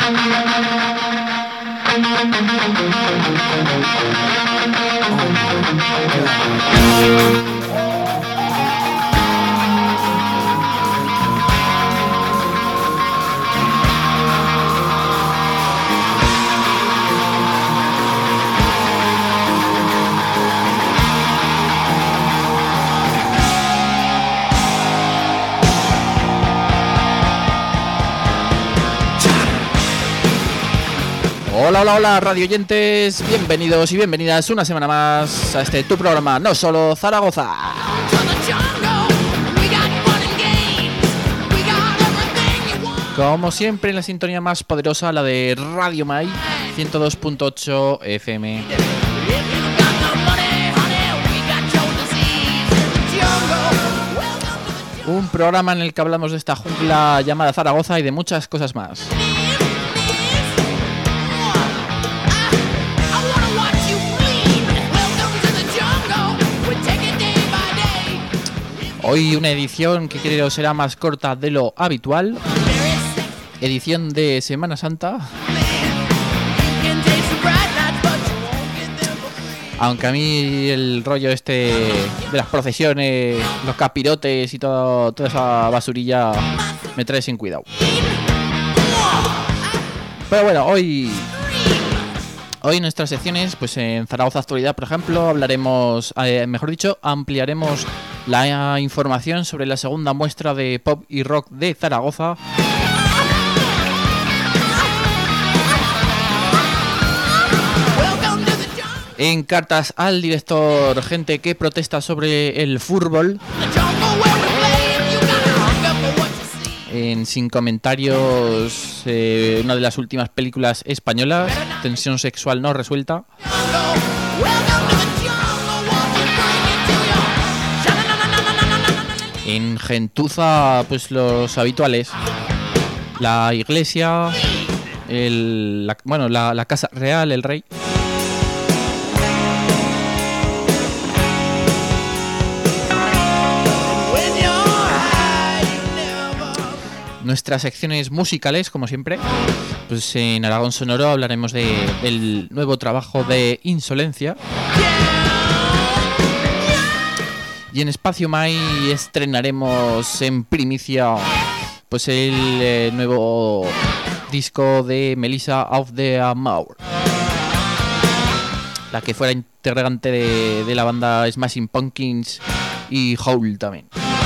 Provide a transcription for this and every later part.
Hola, hola, hola, radio oyentes, bienvenidos y bienvenidas una semana más a este tu programa No Solo Zaragoza. Como siempre en la sintonía más poderosa, la de Radio Mai 102.8 FM. Un programa en el que hablamos de esta jungla llamada Zaragoza y de muchas cosas más. Hoy una edición que creo será más corta de lo habitual. Edición de Semana Santa. Aunque a mí el rollo este de las procesiones, los capirotes y toda esa basurilla me trae sin cuidado. Pero bueno, hoy en nuestras secciones, pues en Zaragoza Actualidad, por ejemplo, hablaremos, mejor dicho, ampliaremos la información sobre la segunda muestra de pop y rock de Zaragoza. En cartas al director, gente que protesta sobre el fútbol. En Sin Comentarios, una de las últimas películas españolas, Tensión sexual no resuelta. En Gentuza, pues los habituales. La iglesia, la casa real, el rey. Nuestras secciones musicales, como siempre. Pues en Aragón Sonoro hablaremos del nuevo trabajo de Insolencia. Y en Espacio Mai estrenaremos en primicia pues el nuevo disco de Melissa of the Amour, la que fuera integrante de la banda Smashing Pumpkins y Howl también.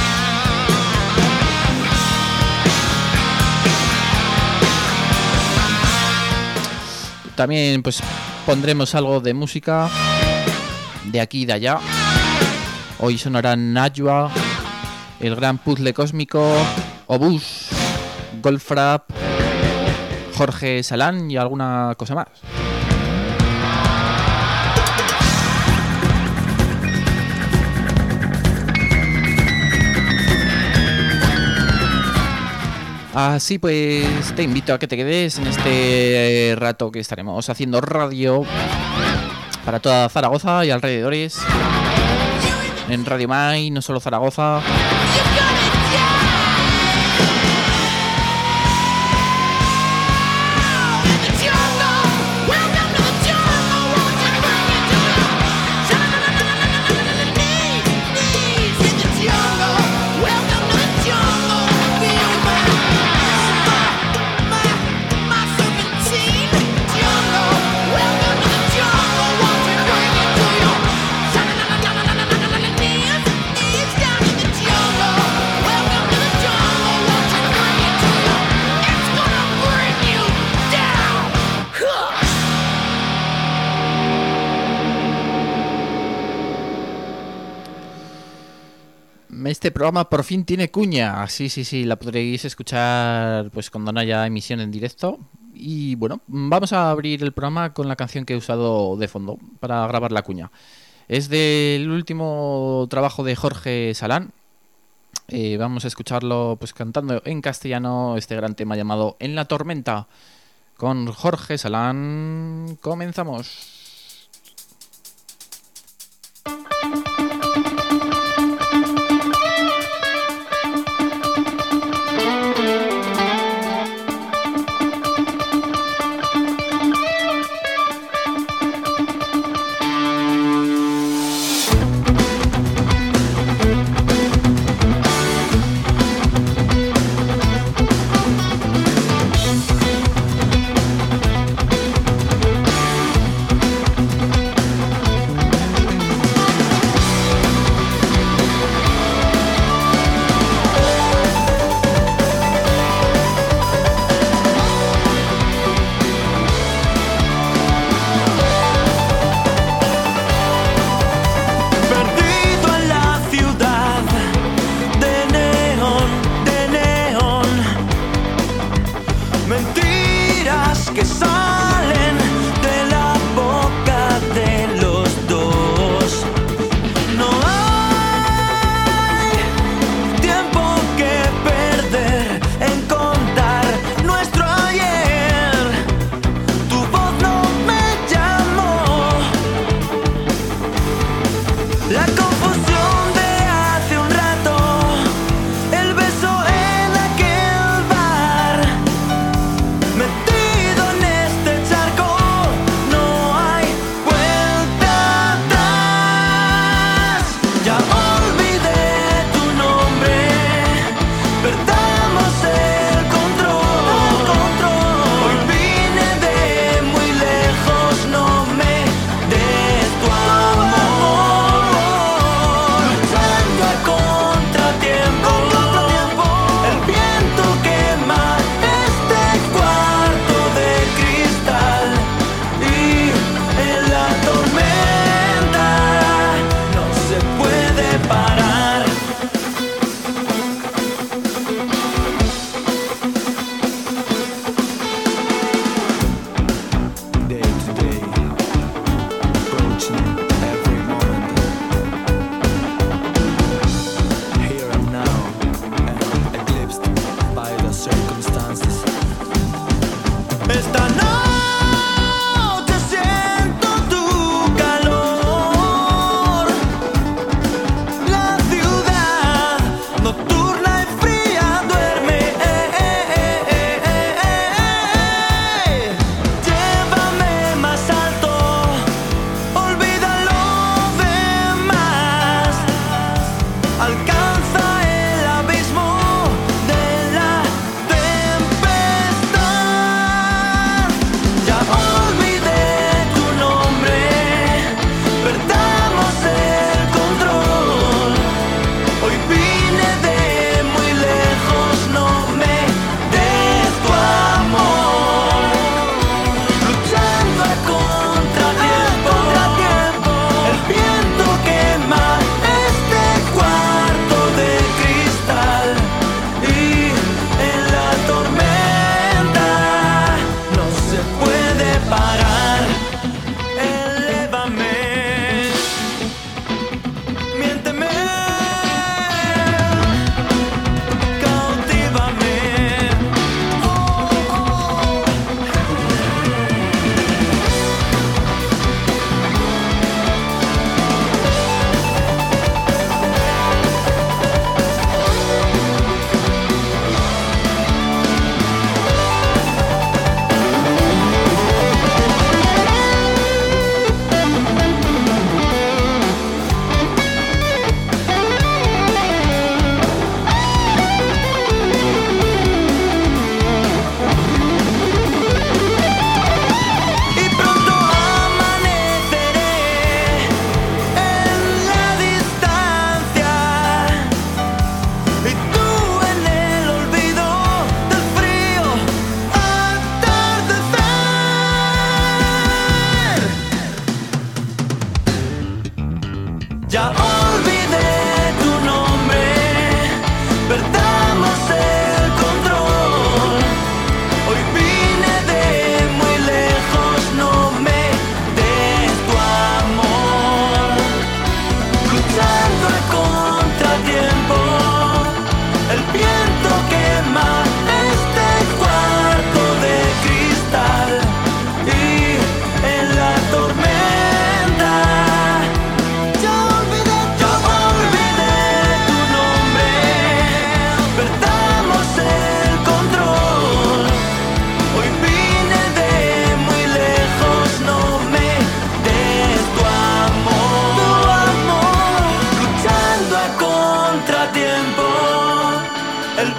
También pues pondremos algo de música de aquí y de allá. Hoy sonarán Najwa, El Gran Puzzle Cósmico, Obús, Goldfrapp, Jorge Salán y alguna cosa más. Así pues, te invito a que te quedes en este rato que estaremos haciendo radio para toda Zaragoza y alrededores. En Radio Mai, No Solo Zaragoza. Este programa por fin tiene cuña. Sí, la podréis escuchar pues cuando no haya emisión en directo. Y bueno, vamos a abrir el programa con la canción que he usado de fondo para grabar la cuña. Es del último trabajo de Jorge Salán. Vamos a escucharlo pues cantando en castellano este gran tema llamado En la Tormenta. Con Jorge Salán comenzamos.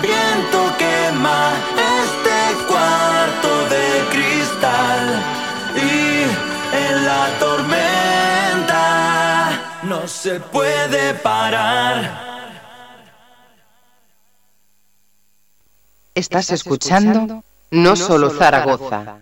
viento quema este cuarto de cristal y en la tormenta no se puede parar. Estás escuchando No Solo Zaragoza.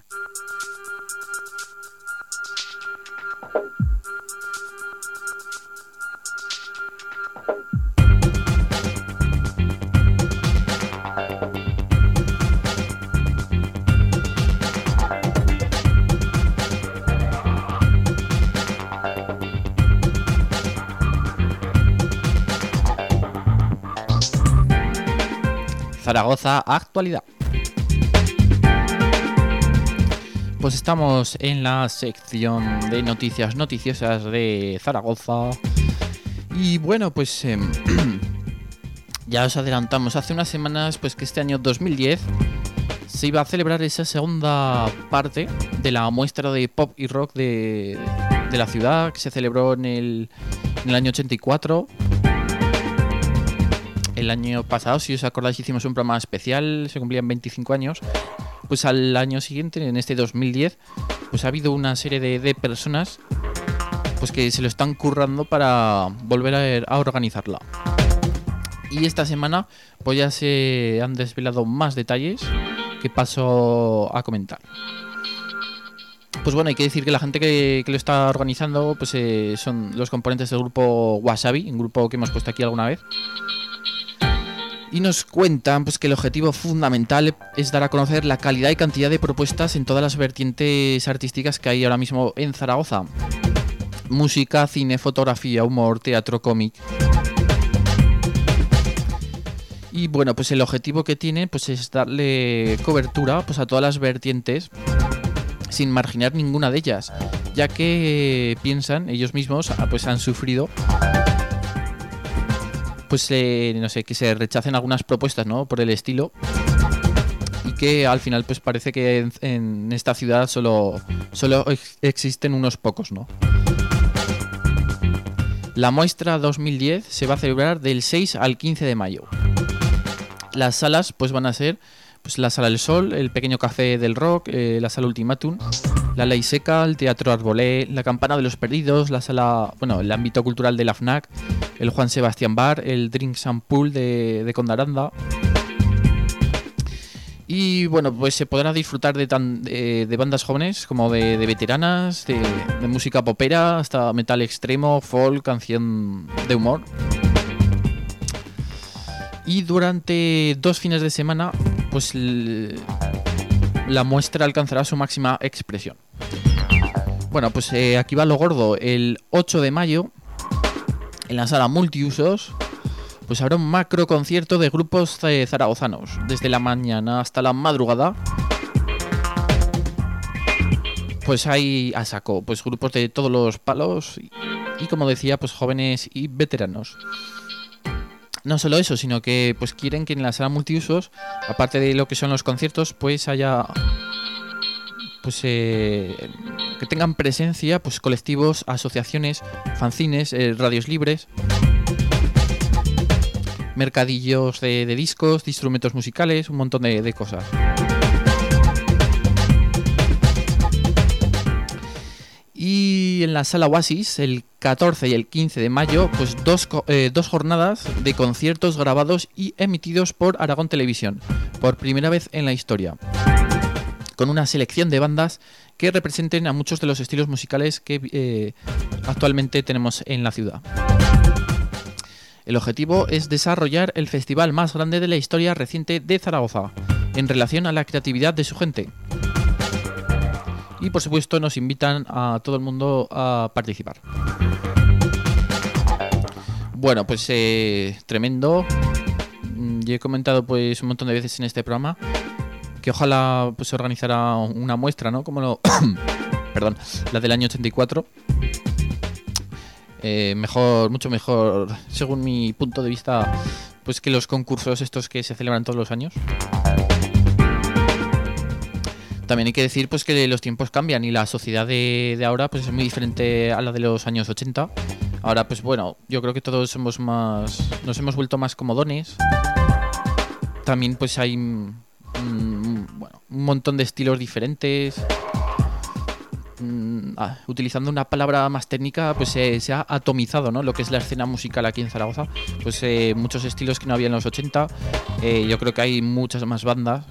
Zaragoza Actualidad. Pues estamos en la sección de noticias noticiosas de Zaragoza. Y bueno, pues ya os adelantamos hace unas semanas pues que este año 2010 se iba a celebrar esa segunda parte de la muestra de pop y rock de la ciudad, que se celebró en el año 84. El año pasado, si os acordáis, hicimos un programa especial, se cumplían 25 años. Pues al año siguiente, en este 2010, pues ha habido una serie de personas pues que se lo están currando para volver a organizarla. Y esta semana pues ya se han desvelado más detalles que paso a comentar. Pues bueno, hay que decir que la gente que lo está organizando pues son los componentes del grupo Wasabi, un grupo que hemos puesto aquí alguna vez. Y nos cuentan pues que el objetivo fundamental es dar a conocer la calidad y cantidad de propuestas en todas las vertientes artísticas que hay ahora mismo en Zaragoza. Música, cine, fotografía, humor, teatro, cómic. Y bueno, pues el objetivo que tiene pues es darle cobertura pues a todas las vertientes sin marginar ninguna de ellas, ya que piensan, ellos mismos pues han sufrido pues no sé, que se rechacen algunas propuestas, ¿no? Por el estilo, y que al final pues parece que en esta ciudad solo existen unos pocos, ¿no? La muestra 2010 se va a celebrar del 6 al 15 de mayo. Las salas pues van a ser pues la Sala del Sol, el Pequeño Café del Rock, la Sala Ultimátum, la Ley Seca, el Teatro Arbolé, la Campana de los Perdidos, la sala, bueno, el ámbito cultural de la FNAC, el Juan Sebastián Bar, el Drinks and Pool de Condaranda. Y bueno, pues se podrá disfrutar de bandas jóvenes como de veteranas, de música popera, hasta metal extremo, folk, canción de humor. Y durante 2 fines de semana, pues la muestra alcanzará su máxima expresión. Bueno, pues aquí va lo gordo. El 8 de mayo, en la sala multiusos, pues habrá un macro concierto de grupos zaragozanos, desde la mañana hasta la madrugada. Pues hay a saco, pues grupos de todos los palos y como decía, pues jóvenes y veteranos. No solo eso, sino que pues quieren que en la sala multiusos, aparte de lo que son los conciertos, pues haya pues que tengan presencia pues colectivos, asociaciones, fanzines, radios libres, mercadillos de discos, de instrumentos musicales, un montón de cosas. Y en la sala Oasis, el 14 y el 15 de mayo, pues dos jornadas de conciertos grabados y emitidos por Aragón Televisión, por primera vez en la historia, con una selección de bandas que representen a muchos de los estilos musicales que actualmente tenemos en la ciudad. El objetivo es desarrollar el festival más grande de la historia reciente de Zaragoza, en relación a la creatividad de su gente. Y por supuesto nos invitan a todo el mundo a participar. Bueno, pues tremendo. Yo he comentado pues un montón de veces en este programa que ojalá pues se organizara una muestra, ¿no? Como perdón, la del año 84. Mejor, mucho mejor, según mi punto de vista, pues que los concursos estos que se celebran todos los años. También hay que decir pues que los tiempos cambian y la sociedad de ahora pues es muy diferente a la de los años 80. Ahora pues bueno, yo creo que todos nos hemos vuelto más comodones. También pues hay bueno, un montón de estilos diferentes. Utilizando una palabra más técnica, pues se ha atomizado, ¿no? Lo que es la escena musical aquí en Zaragoza. Pues muchos estilos que no había en los 80. Yo creo que hay muchas más bandas.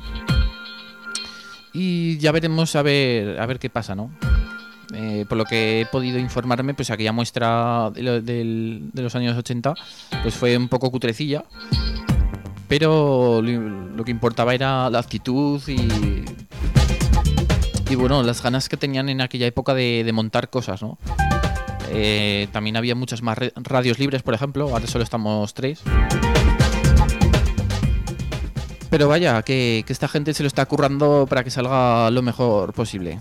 Y ya veremos a ver qué pasa, ¿no? Por lo que he podido informarme, pues aquella muestra de los años 80 pues fue un poco cutrecilla. Pero lo que importaba era la actitud y bueno, las ganas que tenían en aquella época de montar cosas, ¿no? También había muchas más radios libres, por ejemplo. Ahora solo estamos 3. Pero vaya, que esta gente se lo está currando para que salga lo mejor posible.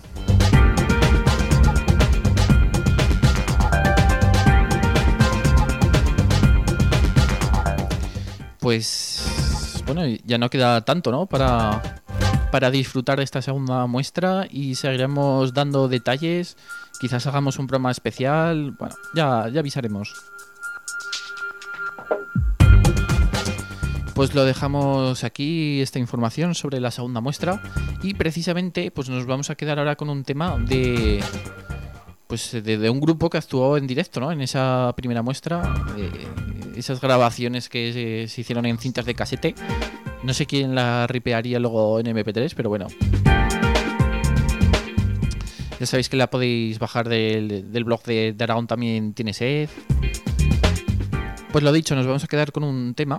Pues bueno, ya no queda tanto, ¿no? Para disfrutar de esta segunda muestra, y seguiremos dando detalles. Quizás hagamos un programa especial. Bueno, ya avisaremos. Pues lo dejamos aquí, esta información sobre la segunda muestra, y precisamente pues nos vamos a quedar ahora con un tema de un grupo que actuó en directo, ¿no? En esa primera muestra, esas grabaciones que se hicieron en cintas de casete. No sé quién la ripearía luego en MP3, pero bueno. Ya sabéis que la podéis bajar del blog de Aragón También Tiene Sed. Pues lo dicho, nos vamos a quedar con un tema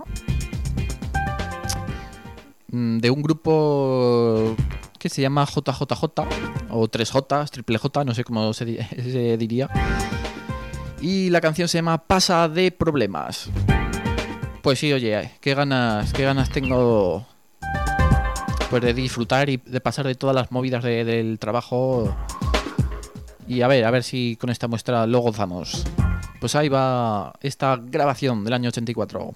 de un grupo que se llama JJJ, o 3J, Triple J, no sé cómo se diría. Y la canción se llama Pasa de Problemas. Pues sí, oye, qué ganas tengo pues de disfrutar y de pasar de todas las movidas del trabajo. Y a ver si con esta muestra lo gozamos. Pues ahí va esta grabación del año 84.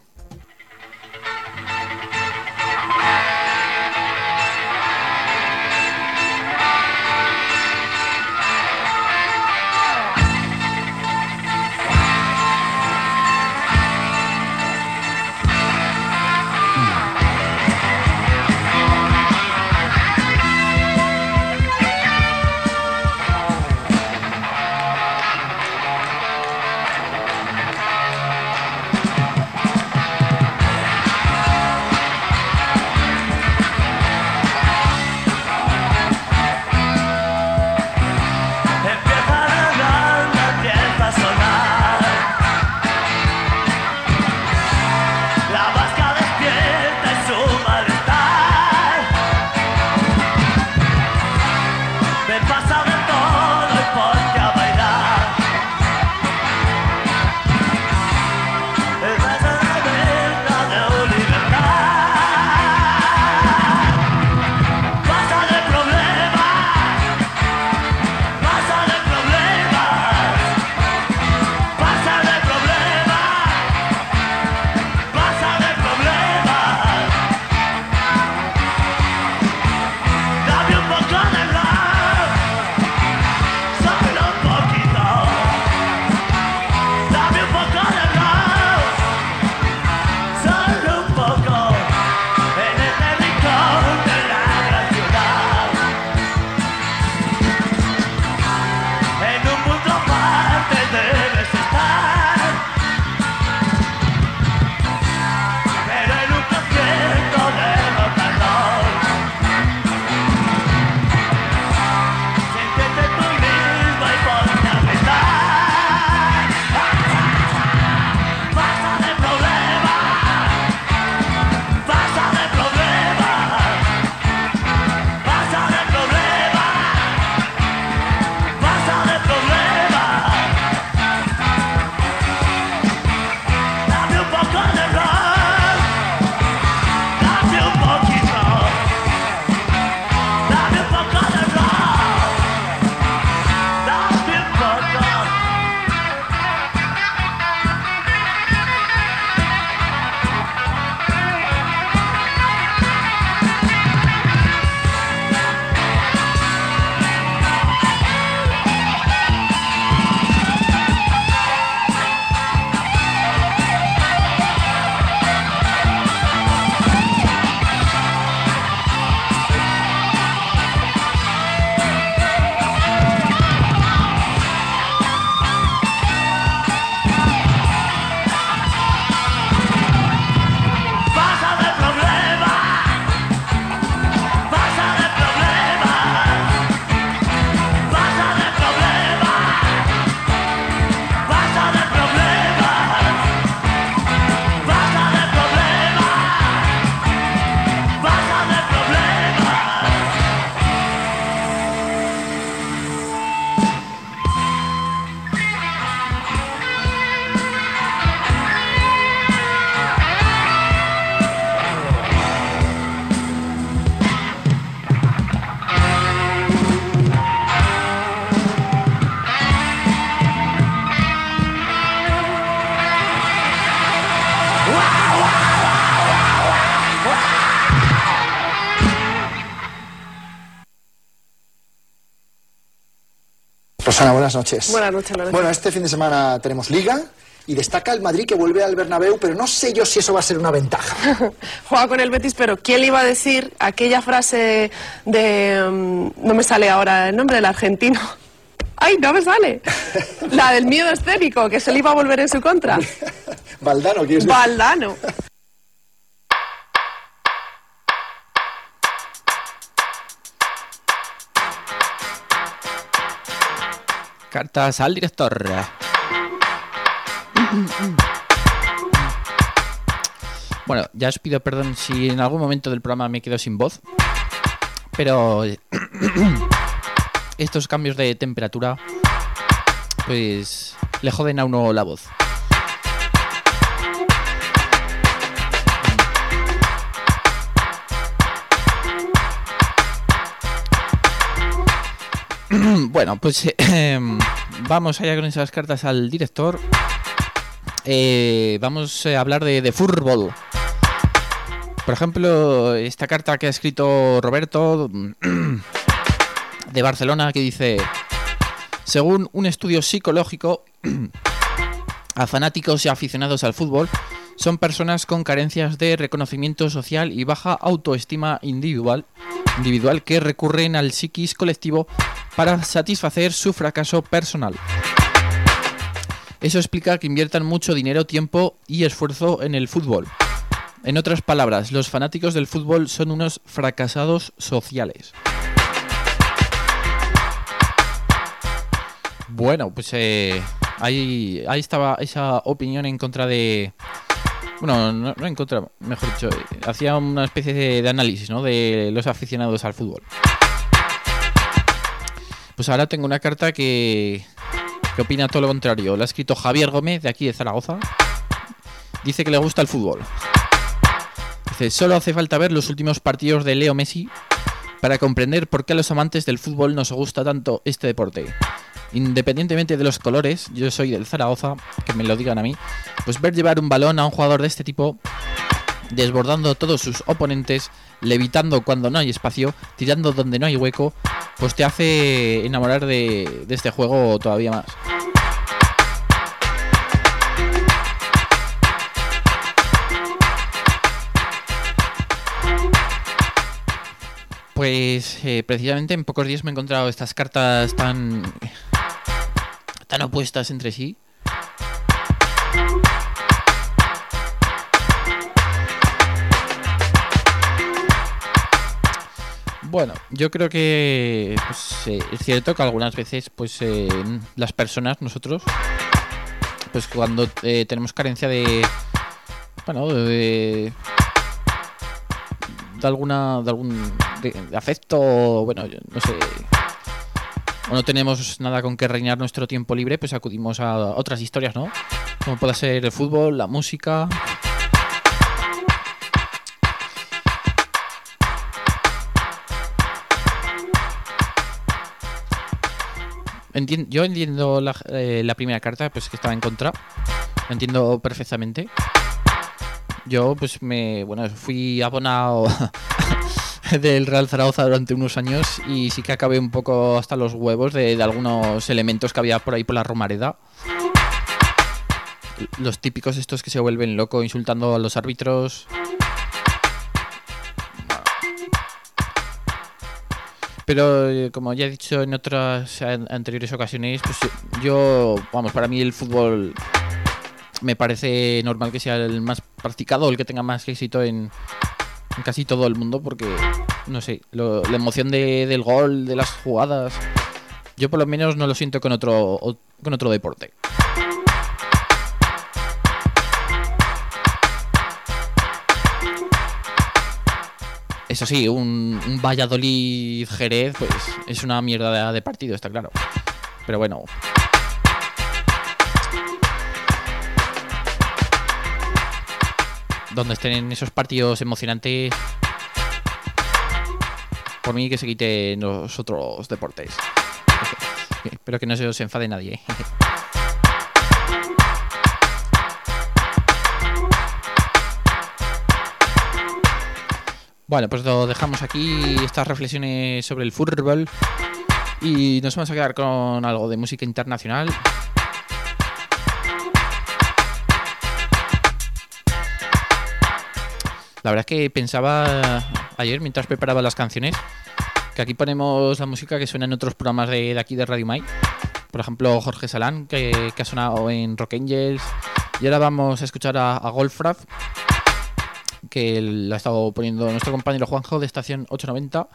Susana, buenas noches. Buenas noches, Lorenzo. Bueno, este fin de semana tenemos Liga y destaca el Madrid que vuelve al Bernabéu, pero no sé yo si eso va a ser una ventaja. Juega con el Betis, pero ¿quién le iba a decir aquella frase de... no me sale ahora el nombre del argentino? ¡Ay, no me sale! La del miedo escénico, que se le iba a volver en su contra. Valdano, ¿quieres decir? Valdano. Cartas al director. Bueno, ya os pido perdón si en algún momento del programa me quedo sin voz, pero estos cambios de temperatura pues le joden a uno la voz. Bueno, pues vamos allá con esas cartas al director. Vamos a hablar de fútbol. Por ejemplo, esta carta que ha escrito Roberto de Barcelona, que dice: según un estudio psicológico, a fanáticos y aficionados al fútbol son personas con carencias de reconocimiento social y baja autoestima individual que recurren al psiquis colectivo para satisfacer su fracaso personal. Eso explica que inviertan mucho dinero, tiempo y esfuerzo en el fútbol. En otras palabras, los fanáticos del fútbol son unos fracasados sociales. Bueno, pues ahí estaba esa opinión en contra de... Bueno, no en contra, mejor dicho, hacía una especie de análisis, ¿no?, de los aficionados al fútbol. Pues ahora tengo una carta que opina todo lo contrario. La ha escrito Javier Gómez, de aquí de Zaragoza. Dice que le gusta el fútbol. Dice: solo hace falta ver los últimos partidos de Leo Messi para comprender por qué a los amantes del fútbol nos gusta tanto este deporte. Independientemente de los colores, yo soy del Zaragoza, que me lo digan a mí, pues ver llevar un balón a un jugador de este tipo, desbordando todos sus oponentes, levitando cuando no hay espacio, tirando donde no hay hueco, pues te hace enamorar de este juego todavía más. Pues precisamente en pocos días me he encontrado estas cartas tan opuestas entre sí. Bueno, yo creo que pues, es cierto que algunas veces pues las personas, nosotros, pues cuando tenemos carencia de afecto, bueno, yo no sé, o no tenemos nada con que rellenar nuestro tiempo libre, pues acudimos a otras historias, ¿no? Como puede ser el fútbol, la música. Yo entiendo la primera carta, pues que estaba en contra. Lo entiendo perfectamente. Yo pues fui abonado del Real Zaragoza durante unos años y sí que acabé un poco hasta los huevos de algunos elementos que había por ahí por la Romareda. Los típicos estos que se vuelven locos insultando a los árbitros. Pero como ya he dicho en otras anteriores ocasiones, pues para mí el fútbol me parece normal que sea el más practicado, el que tenga más éxito en casi todo el mundo, porque, no sé, la emoción del gol, de las jugadas, yo por lo menos no lo siento con otro deporte. Eso sí, un Valladolid-Jerez, pues es una mierda de partido, está claro. Pero bueno. Donde estén en esos partidos emocionantes, por mí que se quiten los otros deportes. Espero que no se os enfade nadie. Bueno, pues lo dejamos aquí, estas reflexiones sobre el fútbol. Y nos vamos a quedar con algo de música internacional. La verdad es que pensaba ayer, mientras preparaba las canciones, que aquí ponemos la música que suena en otros programas de aquí de Radio Mai. Por ejemplo, Jorge Salán, que ha sonado en Rock Angels. Y ahora vamos a escuchar a Goldfrapp, que la ha estado poniendo nuestro compañero Juanjo de Estación 890.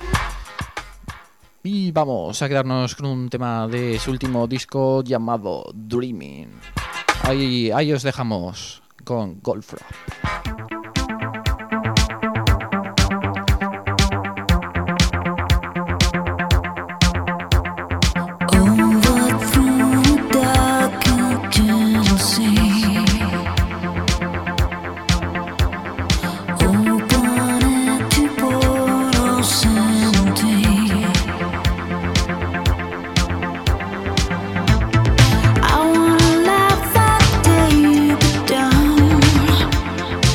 Y vamos a quedarnos con un tema de su último disco llamado Dreaming. Ahí os dejamos con Goldfrapp. I wanna laugh that day, but down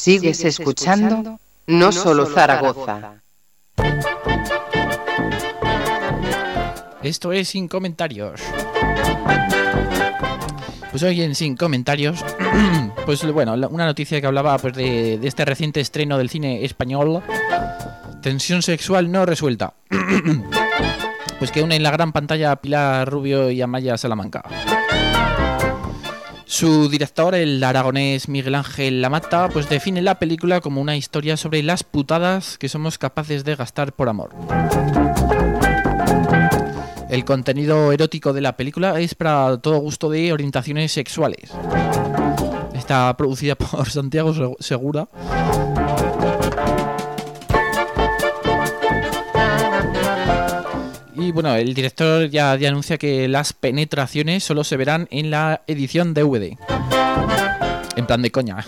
Sigues escuchando No Solo Zaragoza. Esto es Sin Comentarios. Pues hoy en Sin Comentarios, pues bueno, una noticia que hablaba pues de este reciente estreno del cine español, Tensión sexual no resuelta. Pues que une en la gran pantalla a Pilar Rubio y Amaya Salamanca. Su director, el aragonés Miguel Ángel Lamata, pues define la película como una historia sobre las putadas que somos capaces de gastar por amor. El contenido erótico de la película es para todo gusto de orientaciones sexuales. Está producida por Santiago Segura. Y bueno, el director ya anuncia que las penetraciones solo se verán en la edición DVD. En plan de coña.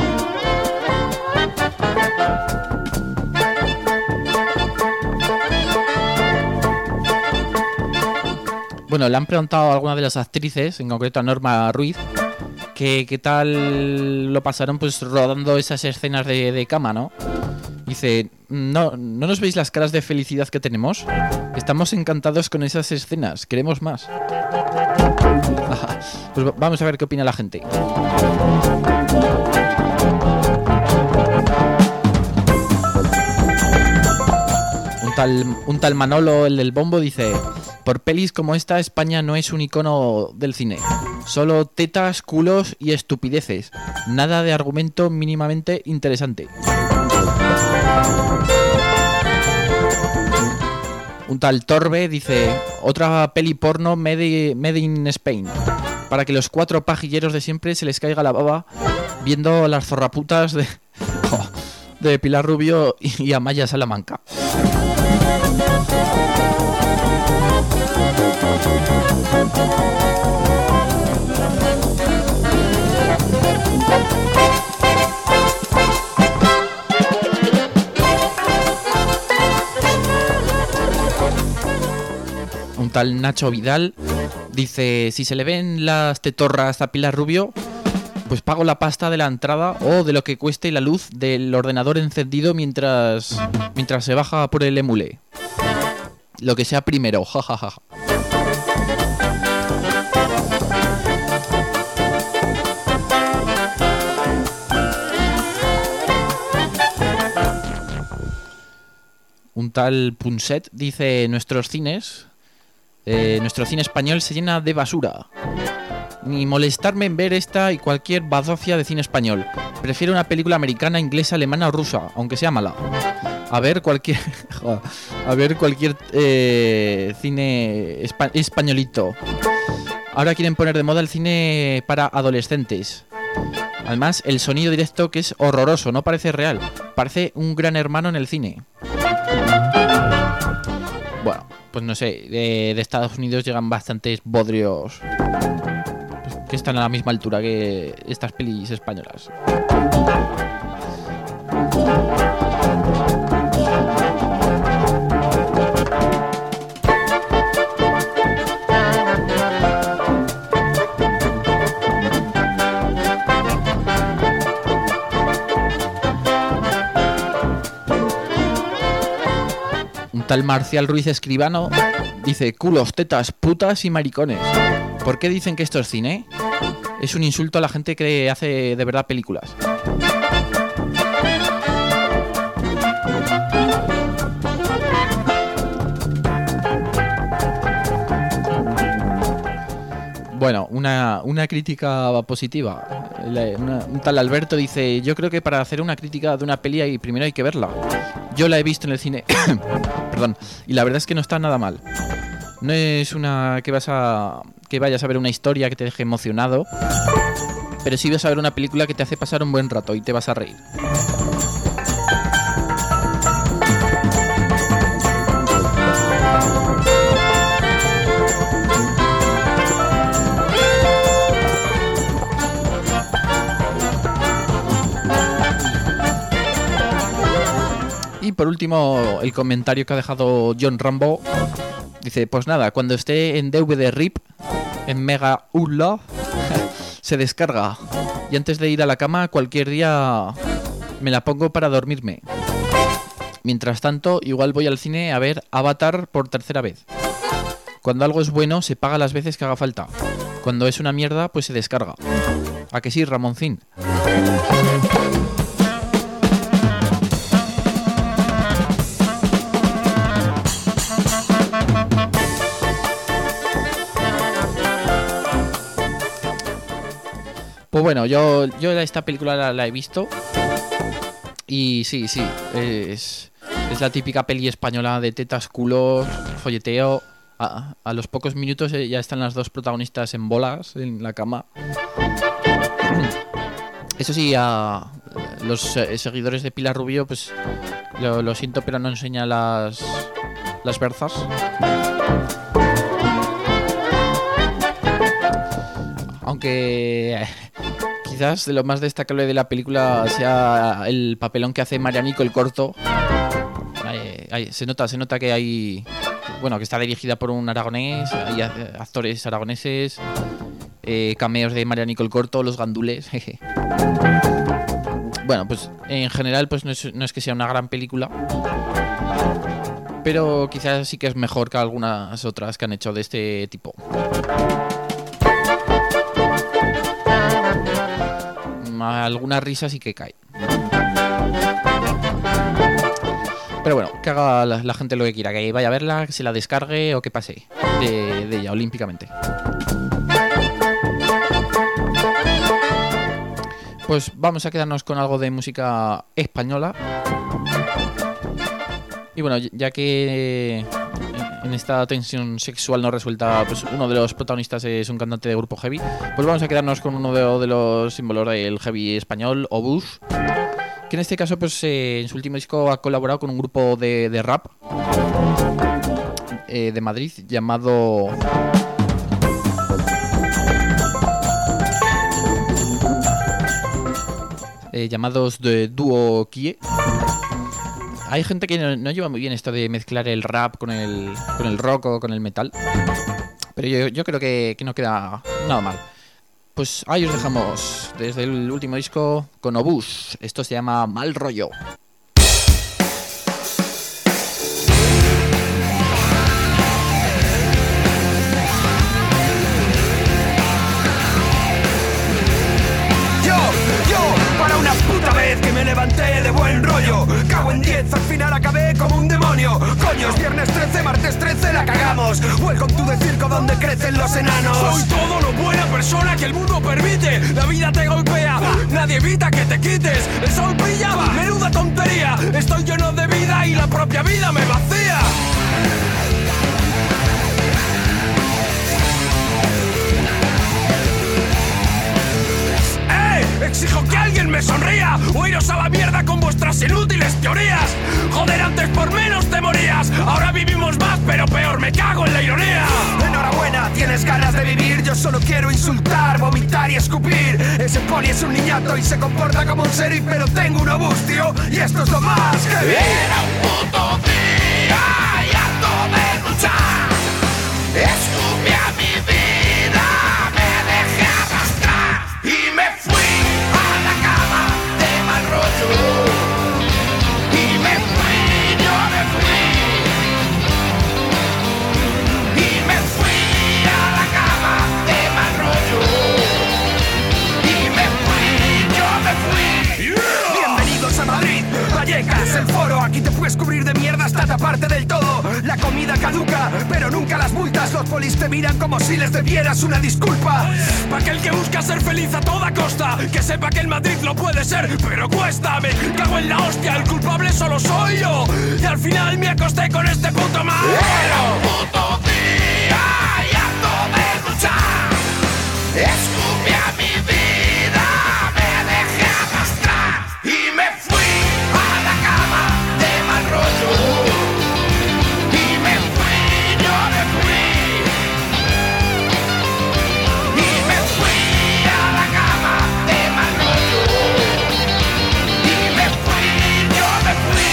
Bueno, le han preguntado a alguna de las actrices, en concreto a Norma Ruiz, que qué tal lo pasaron pues rodando esas escenas de cama, ¿no? Dice, ¿no nos veis las caras de felicidad que tenemos? Estamos encantados con esas escenas, queremos más. Pues vamos a ver qué opina la gente. Un tal Manolo, el del bombo, dice: por pelis como esta, España no es un icono del cine. Solo tetas, culos y estupideces. Nada de argumento mínimamente interesante. Un tal Torbe dice: otra peli porno made in Spain. Para que los 4 pajilleros de siempre se les caiga la baba viendo las zorraputas de Pilar Rubio y Amaya Salamanca. Un tal Nacho Vidal dice: si se le ven las tetorras a Pilar Rubio, pues pago la pasta de la entrada o de lo que cueste la luz del ordenador encendido mientras se baja por el emule. Lo que sea primero, jajaja. Un tal Punset dice: nuestro cine español se llena de basura. Ni molestarme en ver esta y cualquier bazofia de cine español. Prefiero una película americana, inglesa, alemana o rusa, aunque sea mala. A ver cualquier cine españolito. Ahora quieren poner de moda el cine para adolescentes. Además, el sonido directo, que es horroroso, no parece real. Parece un Gran Hermano en el cine. Bueno, pues no sé, de Estados Unidos llegan bastantes bodrios pues, que están a la misma altura que estas pelis españolas. Tal Marcial Ruiz Escribano dice: culos, tetas, putas y maricones. ¿Por qué dicen que esto es cine? Es un insulto a la gente que hace de verdad películas. Bueno, una crítica positiva. Un tal Alberto dice: yo creo que para hacer una crítica de una peli primero hay que verla. Yo la he visto en el cine. Perdón. Y la verdad es que no está nada mal. No es una que vayas a ver una historia que te deje emocionado, pero sí vas a ver una película que te hace pasar un buen rato y te vas a reír. Y por último, el comentario que ha dejado John Rambo. Dice: pues nada, cuando esté en DVD RIP, en Mega ULA, se descarga. Y antes de ir a la cama, cualquier día me la pongo para dormirme. Mientras tanto, igual voy al cine a ver Avatar por tercera vez. Cuando algo es bueno, se paga las veces que haga falta. Cuando es una mierda, pues se descarga. ¿A que sí, Ramoncín? Pues bueno, yo esta película la he visto. Y sí, es la típica peli española de tetas, culos, folleteo. A los pocos minutos ya están las dos protagonistas en bolas en la cama. Eso sí, a los seguidores de Pilar Rubio, pues lo siento, pero no enseña las berzas. Aunque quizás de lo más destacable de la película sea el papelón que hace Marianico el corto. Se nota que hay... Bueno, que está dirigida por un aragonés, hay actores aragoneses, cameos de Marianico el corto, los gandules. Bueno, pues en general pues no es que sea una gran película, pero quizás sí que es mejor que algunas otras que han hecho de este tipo. Alguna risa sí que cae. Pero bueno, que haga la gente lo que quiera, que vaya a verla, que se la descargue o que pase de ella olímpicamente. Pues vamos a quedarnos con algo de música española. Y bueno, ya que en esta tensión sexual no resuelta, pues uno de los protagonistas es un cantante de grupo heavy, pues vamos a quedarnos con uno de los símbolos del heavy español, Obús, que en este caso pues en su último disco ha colaborado con un grupo de rap de Madrid llamado llamados de Dúo Kie. Hay gente que no lleva muy bien esto de mezclar el rap con el rock o con el metal, pero yo creo que no queda nada mal. Pues ahí os dejamos desde el último disco con Obús. Esto se llama Mal Rollo. Para una puta vez que me levanté de buen rollo. Cago en 10, al final acabé como un demonio. Coño, es viernes 13, martes 13, la cagamos. Welcome to the circo donde crecen los enanos. Soy todo lo buena persona que el mundo permite. La vida te golpea, nadie evita que te quites. El sol brilla, menuda tontería. Estoy lleno de vida y la propia vida me vacía. Exijo que alguien me sonría o iros a la mierda con vuestras inútiles teorías. Joder, antes por menos te morías. Ahora vivimos más, pero peor, me cago en la ironía. Enhorabuena, tienes ganas de vivir. Yo solo quiero insultar, vomitar y escupir. Ese poli es un niñato y se comporta como un sheriff, pero tengo un obús, tío, y esto es lo más que vi. Era un puto día y harto de luchar. Escupí a mi vida, me dejé arrastrar y me fui a la cama de mal rollo. Y me fui, yo me fui. Y me fui a la cama de mal rollo. Y me fui, yo me fui. Bienvenidos a Madrid, Vallecas, el foro. Aquí te puedes cubrir de mierda hasta taparte del todo. La comida caduca, pero nunca las multas. Los polis te miran como si les debieras una disculpa. Pa' aquel que busca ser feliz a toda costa, que sepa que el Madrid lo puede ser, pero cuesta. Me cago en la hostia, el culpable solo soy yo. Y al final me acosté con este puto mal. Era un puto día y harto de luchar. Escupí a mi vida, me dejé arrastrar y me fui a la cama de mal rollo. Y me fui, yo me fui. Y me fui a la cama de mal rollo. Y me fui, yo me fui.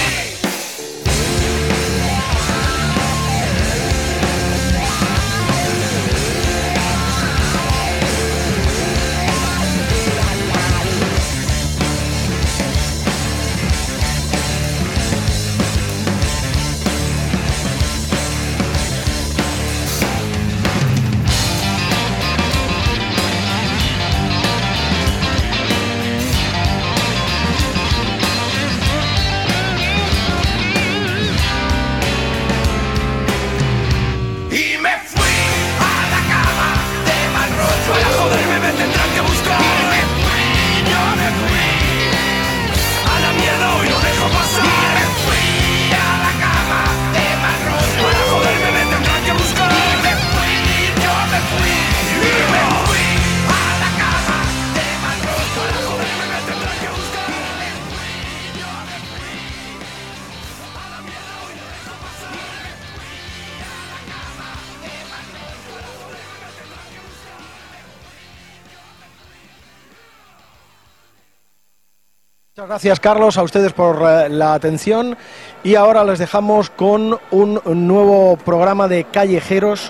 Muchas gracias, Carlos, a ustedes por la atención. Y ahora les dejamos con un nuevo programa de callejeros.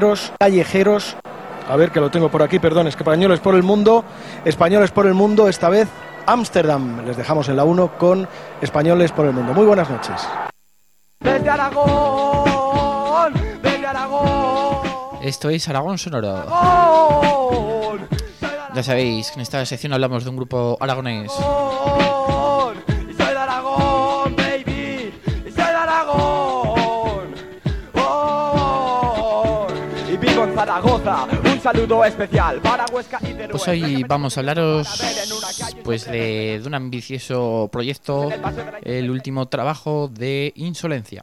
A ver, que lo tengo por aquí, perdón, es que Españoles por el Mundo, esta vez Ámsterdam. Les dejamos en la 1 con Españoles por el Mundo. Muy buenas noches. Desde Aragón, Esto es Aragón Sonoro. Aragón. Ya sabéis, en esta sección hablamos de un grupo aragonés. Y soy de Aragón, baby. Y soy de Aragón. Y vivo en Zaragoza. Un saludo especial para Huesca y Teruel. Pues hoy vamos a hablaros pues de un ambicioso proyecto, el último trabajo de Insolencia.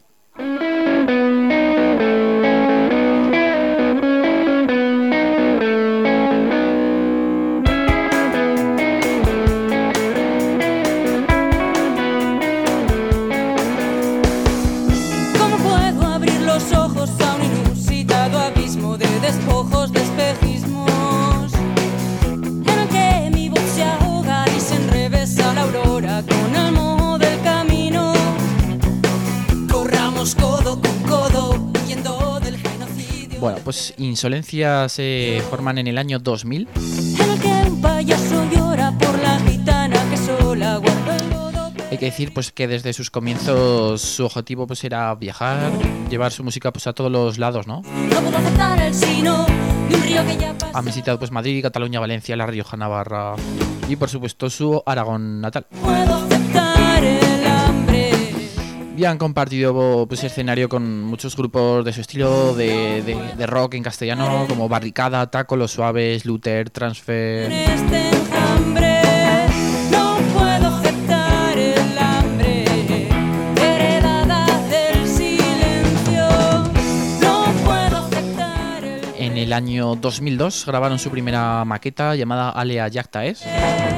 Despojos de espejismos en el que mi voz se ahoga y se enrevesa la aurora con el moho del camino. Corramos codo con codo huyendo del genocidio. Bueno, pues Insolencia se forman en el año 2000. En el que un payaso llora por la gitana que sola guarda el lodo. Hay que decir pues que desde sus comienzos su objetivo pues era viajar, llevar su música pues a todos los lados, ¿no? No puedo aceptar el sino de un río que ya pasa. Han visitado pues Madrid, Cataluña, Valencia, La Rioja, Navarra y por supuesto su Aragón natal. Puedo aceptar el hambre. Y han compartido pues escenario con muchos grupos de su estilo de rock en castellano como Barricada, Taco, Los Suaves, Luther, Transfer. En este enjambre no puedo aceptar el hambre heredada del silencio. No puedo aceptar el... En el año 2002 grabaron su primera maqueta llamada Alea Jacta Es.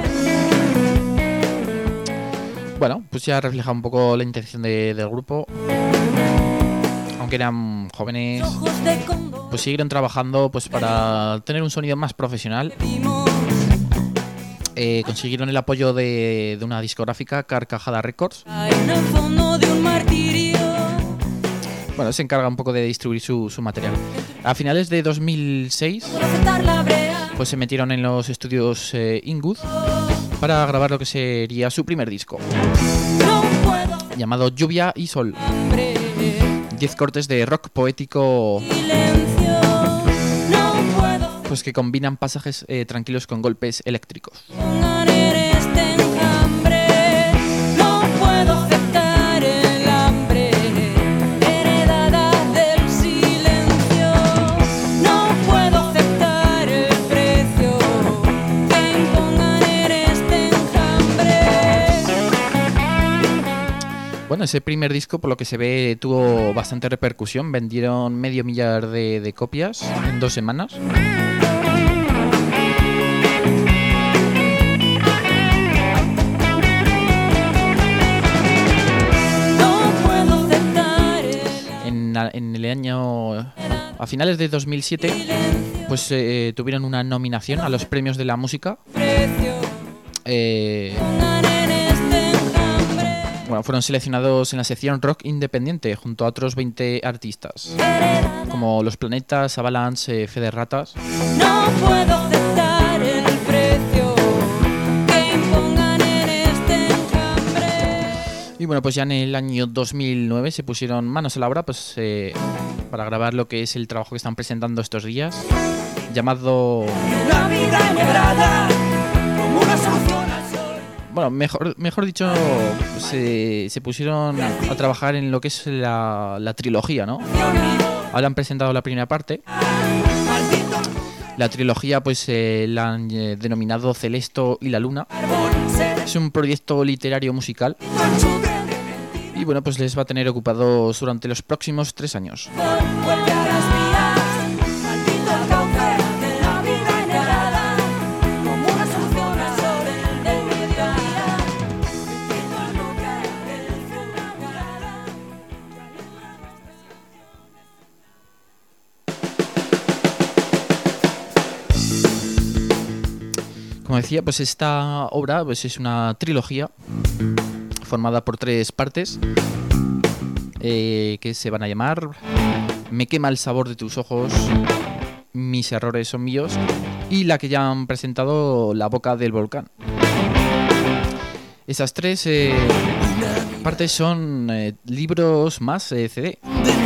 Bueno, pues ya refleja un poco la intención del grupo. Aunque eran jóvenes, pues siguieron trabajando pues para tener un sonido más profesional. Consiguieron el apoyo de una discográfica, Carcajada Records. En el fondo de un martirio. Bueno, se encarga un poco de distribuir su material. A finales de 2006 pues se metieron en los estudios Inwood para grabar lo que sería su primer disco, llamado Lluvia y Sol. 10 cortes de rock poético pues que combinan pasajes tranquilos con golpes eléctricos. No puedo aceptar el hambre heredada del silencio. No puedo aceptar el precio que impongan en este enjambre. Bueno, ese primer disco, por lo que se ve, tuvo bastante repercusión. Vendieron 500.000 de copias en 2 semanas. En el año... A finales de 2007, pues tuvieron una nominación a los premios de la música. Bueno, fueron seleccionados en la sección rock independiente junto a otros 20 artistas, como Los Planetas, Avalanche, Fe de Ratas. No puedo aceptar el precio que impongan en este enjambre. Y bueno, pues ya en el año 2009 se pusieron manos a la obra pues, para grabar lo que es el trabajo que están presentando estos días, llamado... La vida enhebrada como una solución al sol. Bueno, mejor dicho, se pusieron a trabajar en lo que es la trilogía, ¿no? Ahora han presentado la primera parte. La trilogía pues la han denominado Celesto y la Luna. Es un proyecto literario musical. Y bueno, pues les va a tener ocupados durante los próximos 3 años. Vuelve a las vías, maldito cauce de la vida enhebrada, como una solución al sol del mediodía. Maldito el buque de luz en la mirada. Como decía, pues esta obra pues es una trilogía formada por 3 partes que se van a llamar Me quema el sabor de tus ojos, Mis errores son míos y la que ya han presentado, La boca del volcán. Esas 3 partes son libros más CD.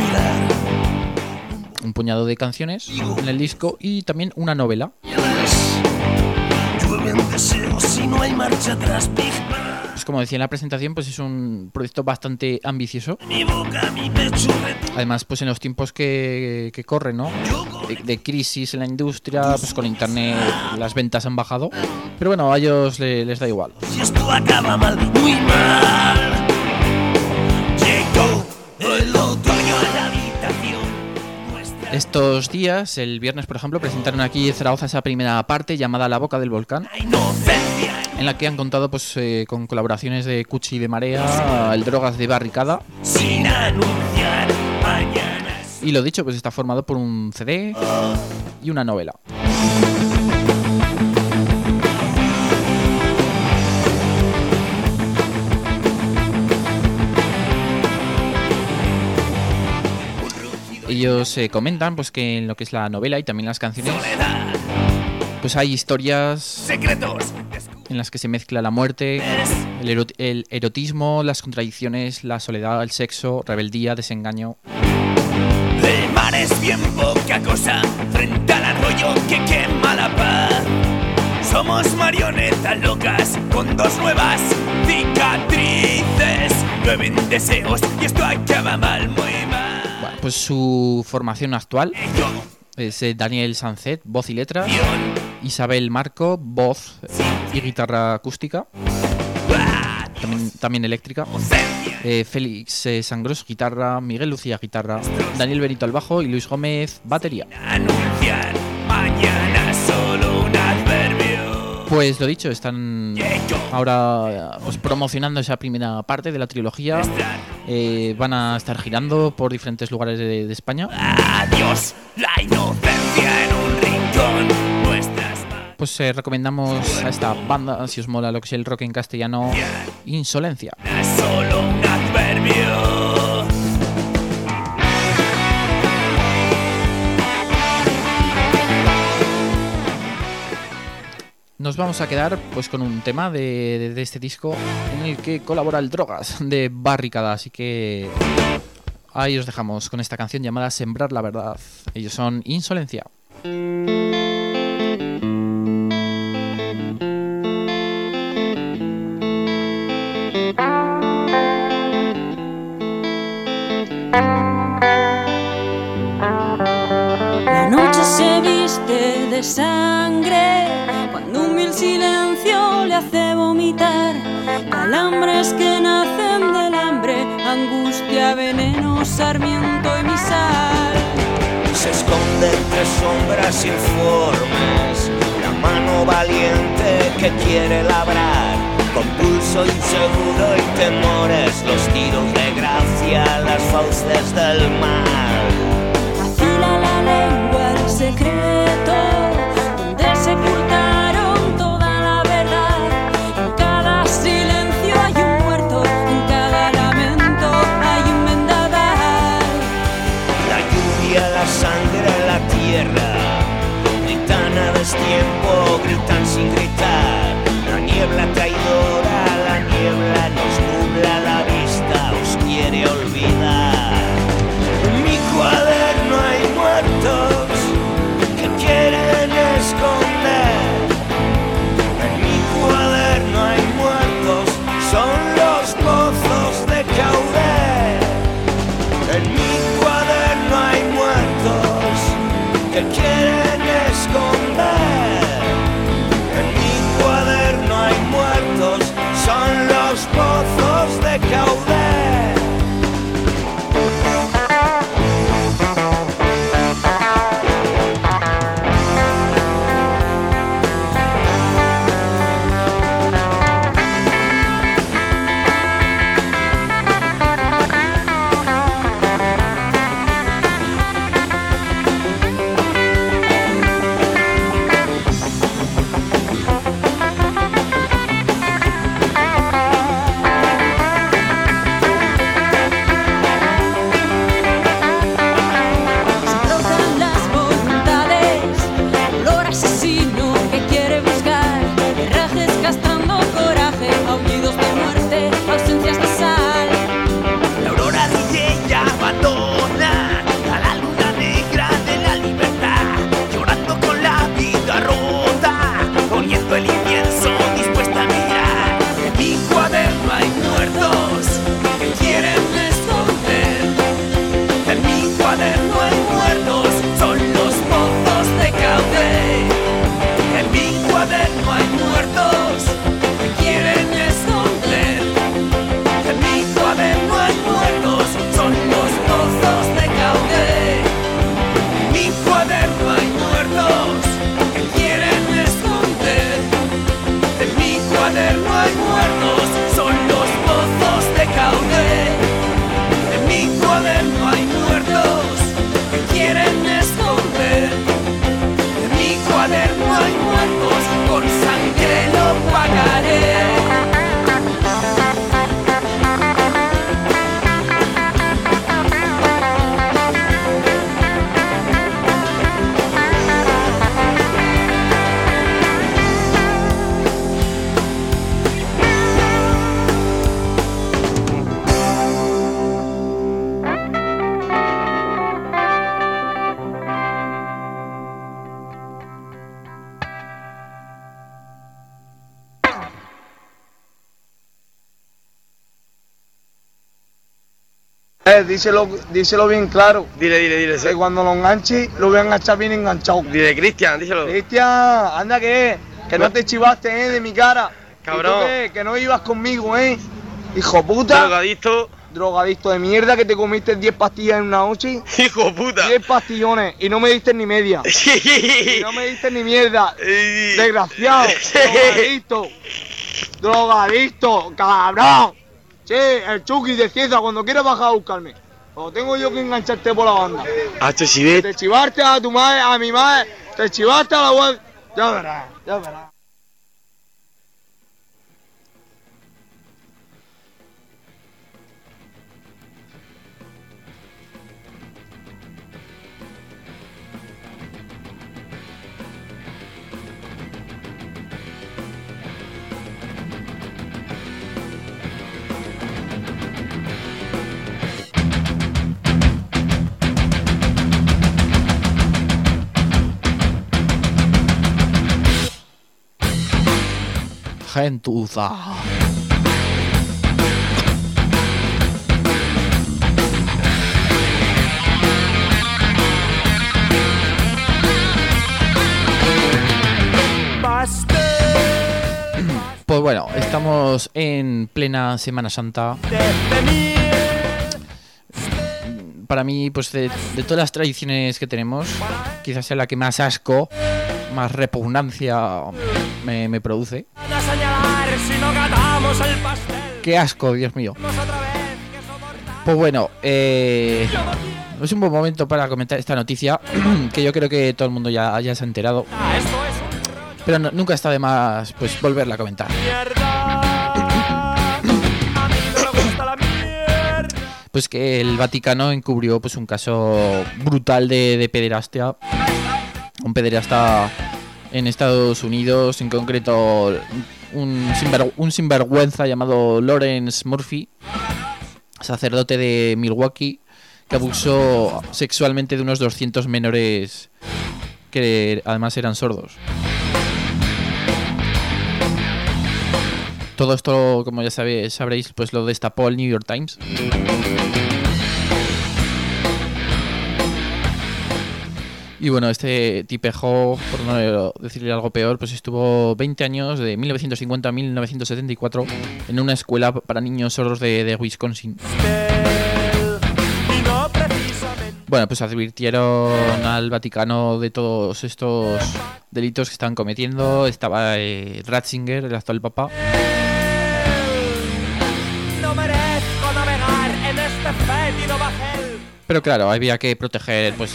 Un puñado de canciones en el disco y también una novela. Pues como decía en la presentación, pues es un proyecto bastante ambicioso. Además, pues en los tiempos que corren, ¿no? De crisis en la industria, pues con internet las ventas han bajado. Pero bueno, a ellos les da igual. Si esto acaba mal, muy mal. Llegó el otoño a la habitación. Estos días, el viernes por ejemplo, presentaron aquí en Zaragoza esa primera parte llamada La boca del volcán, en la que han contado pues con colaboraciones de Cuchi de Marea, el Drogas de Barricada. Sin anunciar mañana. Y lo dicho, pues está formado por un CD y una novela. Ellos comentan pues que en lo que es la novela y también las canciones, pues hay historias Secretos. en las que se mezcla la muerte, el erotismo, las contradicciones, la soledad, el sexo, rebeldía, desengaño. El mar es bien poca cosa frente al arroyo que quema la paz. Somos marionetas locas con 2 nuevas cicatrices. 9 deseos y esto acaba mal, muy mal. Bueno, pues su formación actual es Daniel Sancet, voz y letra, Isabel Marco, voz y guitarra acústica, también eléctrica, Félix Sangros, guitarra, Miguel Lucía, guitarra, Daniel Benito al bajo y Luis Gómez, batería. Anunciar mañana solo un adverbio. Pues lo dicho, están ahora pues promocionando esa primera parte de la trilogía. Van a estar girando por diferentes lugares de España. Adiós, la inocencia en un rincón. Nuestras Pues recomendamos a esta banda, si os mola lo que es el rock en castellano, Insolencia. mañanas solo un adverbio. Nos vamos a quedar pues con un tema de este disco en el que colabora el Drogas de Barricada, así que ahí os dejamos con esta canción llamada Sembrar la verdad. Ellos son Insolencia. La noche se viste de sangre cuando un vil silencio le hace vomitar. Calambres que nacen del hambre, angustia, veneno, sarmiento y misal. Se esconde entre sombras informes, la mano valiente que quiere labrar, con pulso inseguro y temores, los tiros de gracia, las fauces del mal. Afila la lengua el secreto, donde sepultaron toda la verdad. En cada silencio hay un muerto, en cada lamento hay un vendaval. La lluvia, la sangre, la tierra, gritan a destiempo, gritan sin gritar. La niebla traidora, la niebla nos nubla la vista, os quiere olvidar. En mi cuaderno hay muertos que quieren Díselo bien claro. Dile. Que cuando lo enganche, lo voy a enganchar bien enganchado. Dile, Cristian, díselo. Cristian, anda que no te chivaste, de mi cara. Cabrón. ¿Y tú qué? Que no ibas conmigo, hijo puta. Drogadicto de mierda, que te comiste 10 pastillas en una noche. Hijo puta. 10 pastillones y no me diste ni media. Y no me diste ni mierda. Desgraciado. Drogadicto, cabrón. Che, el Chucky de Cieza, cuando quieras bajar a buscarme. O tengo yo que engancharte por la banda. Hacho, si ves. Te chivaste a tu madre, a mi madre. Te chivaste a la web. Ya verás. Gentuza. Pues bueno, estamos en plena Semana Santa. Para mí, pues de todas las tradiciones que tenemos, quizás sea la que más asco, más repugnancia me produce. ¡Qué asco, Dios mío! Pues bueno, es un buen momento para comentar esta noticia, que yo creo que todo el mundo ya se ha enterado. Pero nunca está de más pues volverla a comentar. Pues que el Vaticano encubrió pues un caso brutal de pederastia. Un pederasta en Estados Unidos, en concreto un sinvergüenza llamado Lawrence Murphy, sacerdote de Milwaukee, que abusó sexualmente de unos 200 menores que además eran sordos. Todo esto, como ya sabréis, pues lo destapó el New York Times. Y bueno, este tipejo, por no decirle algo peor, pues estuvo 20 años, de 1950 a 1974, en una escuela para niños sordos de Wisconsin. Bueno, pues advirtieron al Vaticano de todos estos delitos que estaban cometiendo. Estaba Ratzinger, el actual papa. Pero claro, había que proteger pues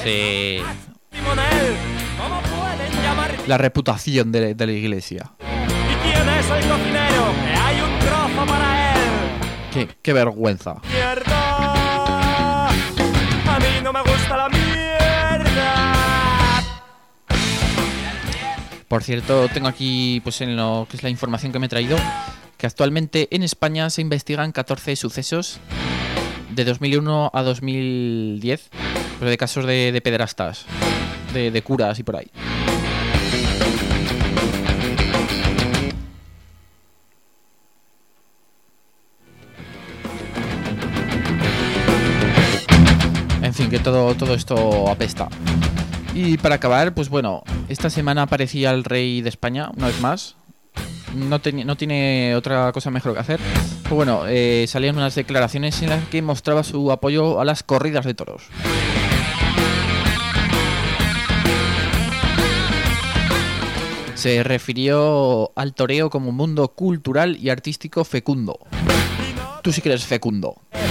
la reputación de la iglesia. ¿Y quién es el cocinero? Que hay un trozo para él. Qué vergüenza. Mierda. A mí no me gusta la mierda. Por cierto, tengo aquí pues en lo que es la información que me he traído, que actualmente en España se investigan 14 sucesos de 2001 a 2010, pero de casos de pederastas, de curas y por ahí. En fin, que todo esto apesta. Y para acabar, pues bueno, esta semana aparecía el rey de España, una vez más. No tiene otra cosa mejor que hacer. Pues bueno, salían unas declaraciones en las que mostraba su apoyo a las corridas de toros. Se refirió al toreo como un mundo cultural y artístico fecundo. Tú sí que eres fecundo.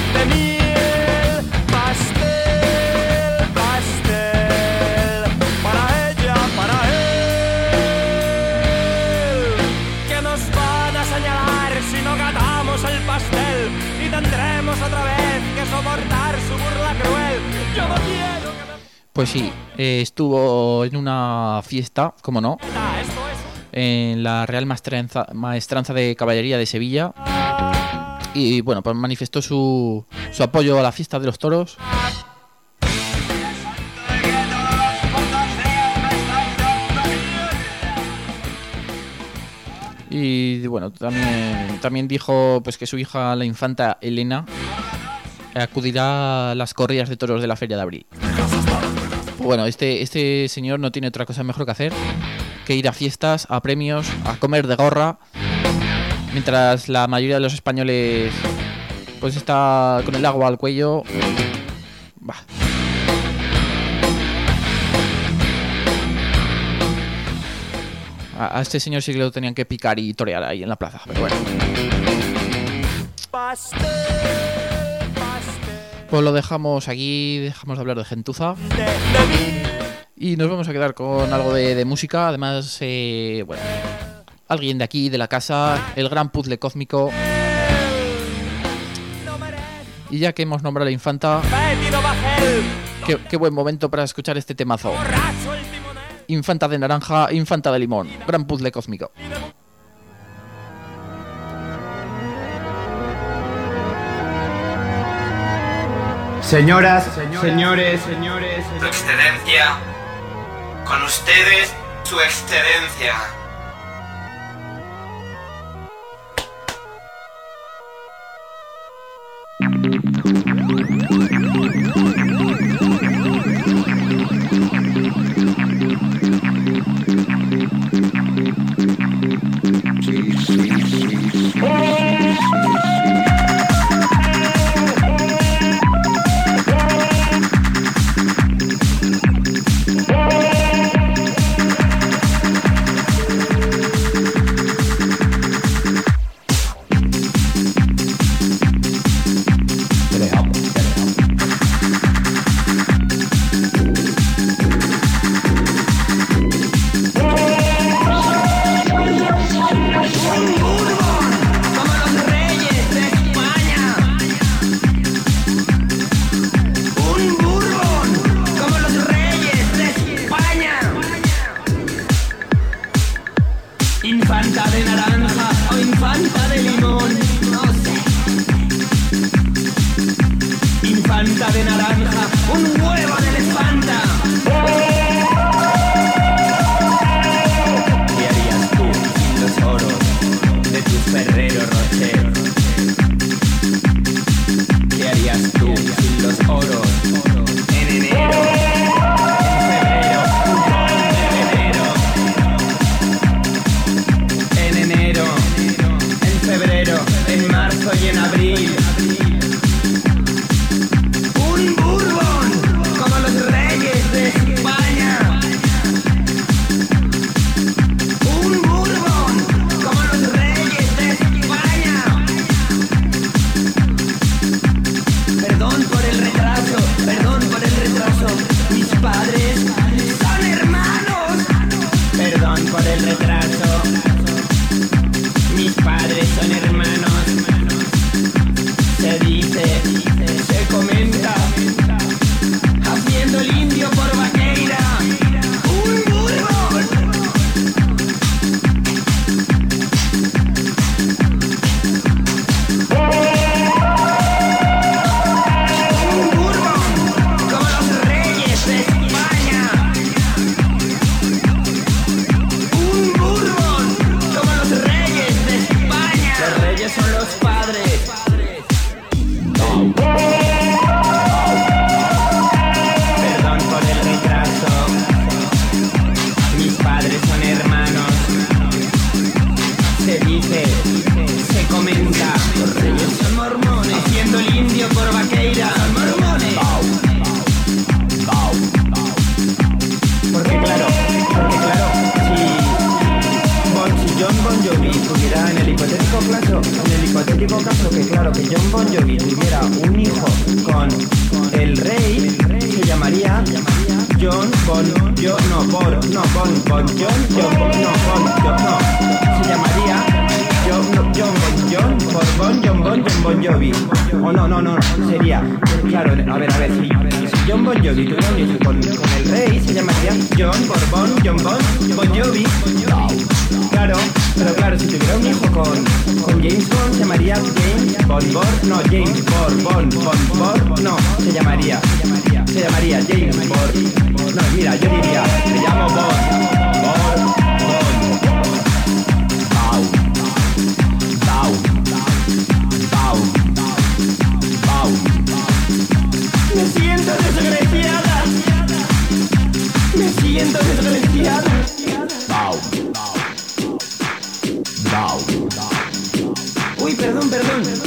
Pues sí, estuvo en una fiesta, como no, en la Real Maestranza de Caballería de Sevilla. Y bueno, pues manifestó su apoyo a la fiesta de los toros. Y bueno, también dijo pues que su hija, la infanta Elena, acudirá a las corridas de toros de la Feria de Abril. Bueno, este señor no tiene otra cosa mejor que hacer que ir a fiestas, a premios, a comer de gorra, mientras la mayoría de los españoles pues está con el agua al cuello. Bah. A este señor sí que lo tenían que picar y torear ahí en la plaza, pero bueno. Pues lo dejamos aquí, dejamos de hablar de gentuza. Y nos vamos a quedar con algo de música. Además, bueno, alguien de aquí, de la casa, el gran puzzle cósmico. Y ya que hemos nombrado a la infanta, qué buen momento para escuchar este temazo. Infanta de naranja, infanta de limón. Gran puzzle cósmico. Señoras, señores, Su Excelencia, con ustedes, Su Excelencia.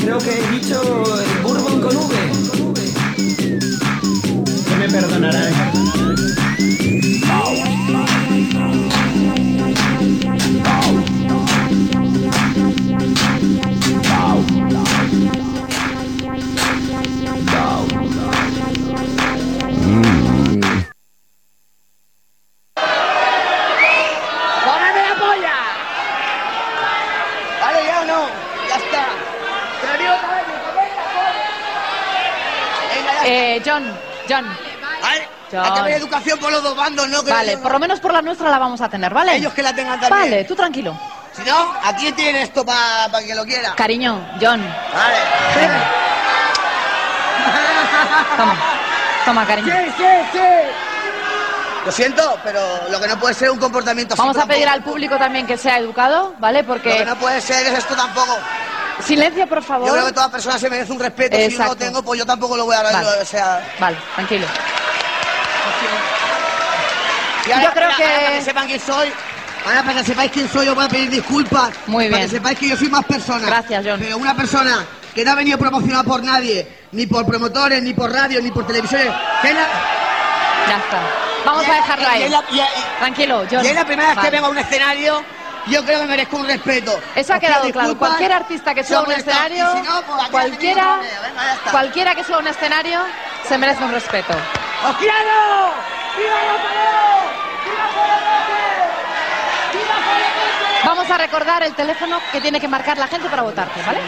Creo que he dicho Bourbon con V. Que me perdonarán. ¡Cómeme la polla! Vale, ya o no, ya está. Te lo digo otra vez, cómeme la polla. Venga, ya está. John. Vale, hay que haber educación por los dos bandos, ¿no? Que Vale, no- por lo menos por la nuestra la vamos a tener, ¿vale? Ellos que la tengan también. Vale, tú tranquilo. Si no, aquí tiene esto para que lo quiera. Cariño, John. Vale. Toma, cariño. Sí. Lo siento, pero lo que no puede ser es un comportamiento así. Vamos a pedir tampoco. al público también que sea educado, ¿vale? Lo Porque... que no puede ser es esto tampoco. Silencio, por favor. Yo creo que toda persona se merece un respeto. Si yo no Exacto. lo tengo, pues yo tampoco lo voy a dar. Vale. O sea... Vale, tranquilo. Y ahora, Yo creo ahora, que- para que sepan quién soy, ahora para que sepáis quién soy, yo voy a pedir disculpas. Muy Para bien. que sepáis que yo soy más persona. Gracias, John. Pero una persona que no ha venido promocionada por nadie, ni por promotores, ni por radio, ni por televisiones. Que es la... Ya está. Vamos a dejarlo ahí. Tranquilo, John. Y es la primera vez Vale. que vengo a un escenario, yo creo que merezco un respeto. Eso ha Os pido quedado claro. disculpas, Cualquier artista que si suba a os un molesta, y escenario, si no, pues aquí cualquiera, ha tenido venga, ya está. cualquiera que suba a un escenario se merece un respeto. ¡Os quiero! ¡Viva Botaleo! ¡Viva Foremote! ¡Viva Foremote! Vamos a recordar el teléfono que tiene que marcar la gente para votarte, ¿vale?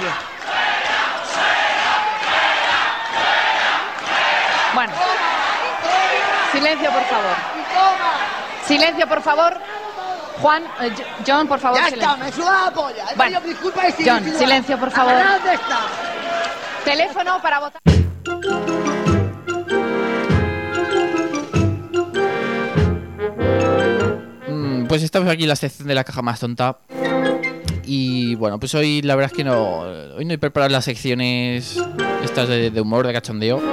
Bueno. Silencio, por favor. Silencio, por favor. Juan, John, por favor, Ya silencio. está, me suda la polla. Bueno, Yo disculpa y John, silencio, por favor. ¿Dónde está? Teléfono para votar. Pues estamos aquí en la sección de la caja más tonta. Y bueno, pues hoy la verdad es que hoy no he preparado las secciones estas de humor, de cachondeo.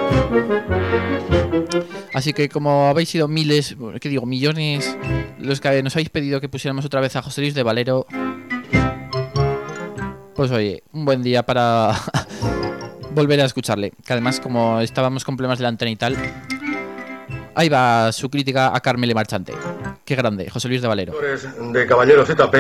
Así que como habéis sido miles, ¿qué digo? Millones los que nos habéis pedido que pusiéramos otra vez a José Luis de Valero, pues oye, un buen día para volver a escucharle. Que además, como estábamos con problemas de la antena y tal, ahí va su crítica a Carmele Marchante. Qué grande, José Luis de Valero. De Caballero ZP,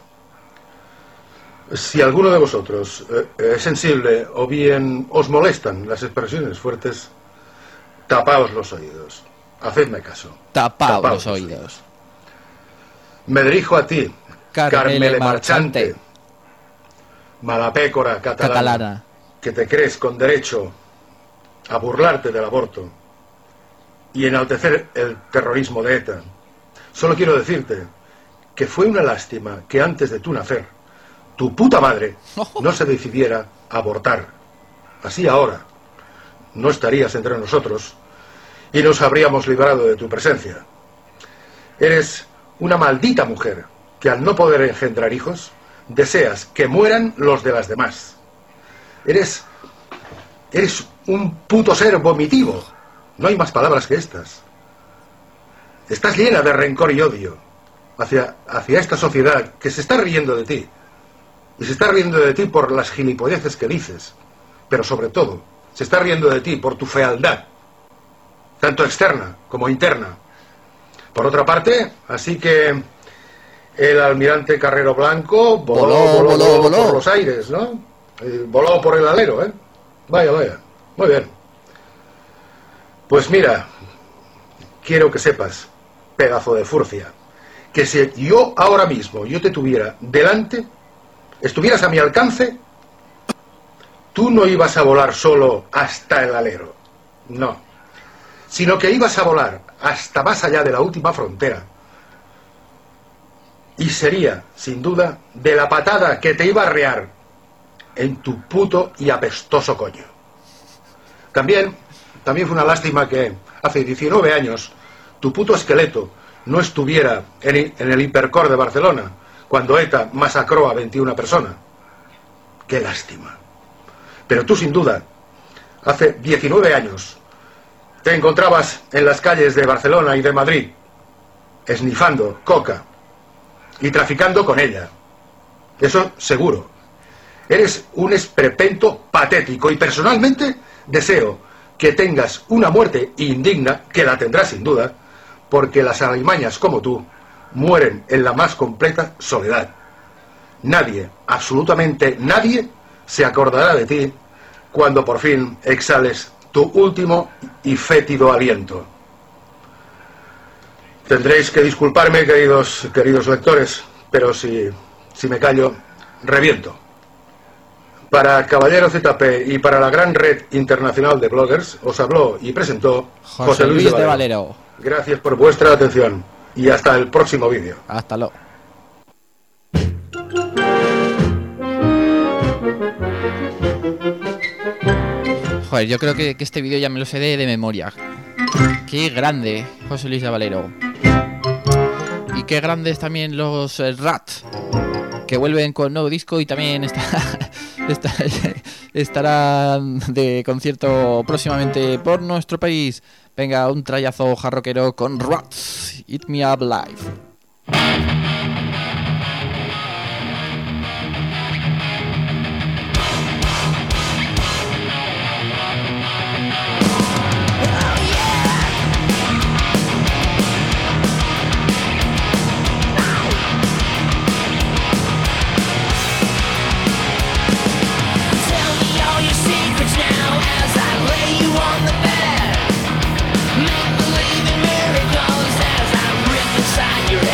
si alguno de vosotros es sensible o bien os molestan las expresiones fuertes, tapaos los oídos. Hacedme caso. Tapaos los oídos. Me dirijo a ti, Carmele Marchante, malapécora catalana, que te crees con derecho a burlarte del aborto y enaltecer el terrorismo de ETA. Solo quiero decirte que fue una lástima que antes de tu nacer, tu puta madre no se decidiera a abortar. Así ahora no estarías entre nosotros y nos habríamos librado de tu presencia. Eres una maldita mujer que al no poder engendrar hijos, deseas que mueran los de las demás. Eres un puto ser vomitivo. No hay más palabras que estas. Estás llena de rencor y odio hacia esta sociedad que se está riendo de ti. Y se está riendo de ti por las gilipolleces que dices. Pero sobre todo, se está riendo de ti por tu fealdad, tanto externa como interna. Por otra parte, así que el almirante Carrero Blanco voló por los aires, ¿no? Voló por el alero, ¿eh? Vaya. Muy bien. Pues mira, quiero que sepas, pedazo de furcia, que si yo ahora mismo, yo te tuviera delante, estuvieras a mi alcance, tú no ibas a volar solo hasta el alero, no, sino que ibas a volar hasta más allá de la última frontera. Y sería, sin duda, de la patada que te iba a arrear en tu puto y apestoso coño. También fue una lástima que hace 19 años tu puto esqueleto no estuviera en el Hipercor de Barcelona cuando ETA masacró a 21 personas. Qué lástima. Pero tú, sin duda, hace 19 años te encontrabas en las calles de Barcelona y de Madrid esnifando coca y traficando con ella. Eso seguro. Eres un esperpento patético y personalmente deseo que tengas una muerte indigna, que la tendrás sin duda, porque las alimañas como tú mueren en la más completa soledad. Nadie, absolutamente nadie, se acordará de ti cuando por fin exhales tu último y fétido aliento. Tendréis que disculparme, queridos lectores, pero si me callo, reviento. Para Caballero ZP y para la gran red internacional de bloggers, os habló y presentó José Luis de Valero. Gracias por vuestra atención y hasta el próximo vídeo. Hasta luego. Joder, yo creo que este vídeo ya me lo sé de memoria. Qué grande, José Luis de Valero. Y qué grandes también los Rat, que vuelven con nuevo disco y también estarán de concierto próximamente por nuestro país. Venga, un trayazo jarroquero con Rats, Eat Me Up Live. Your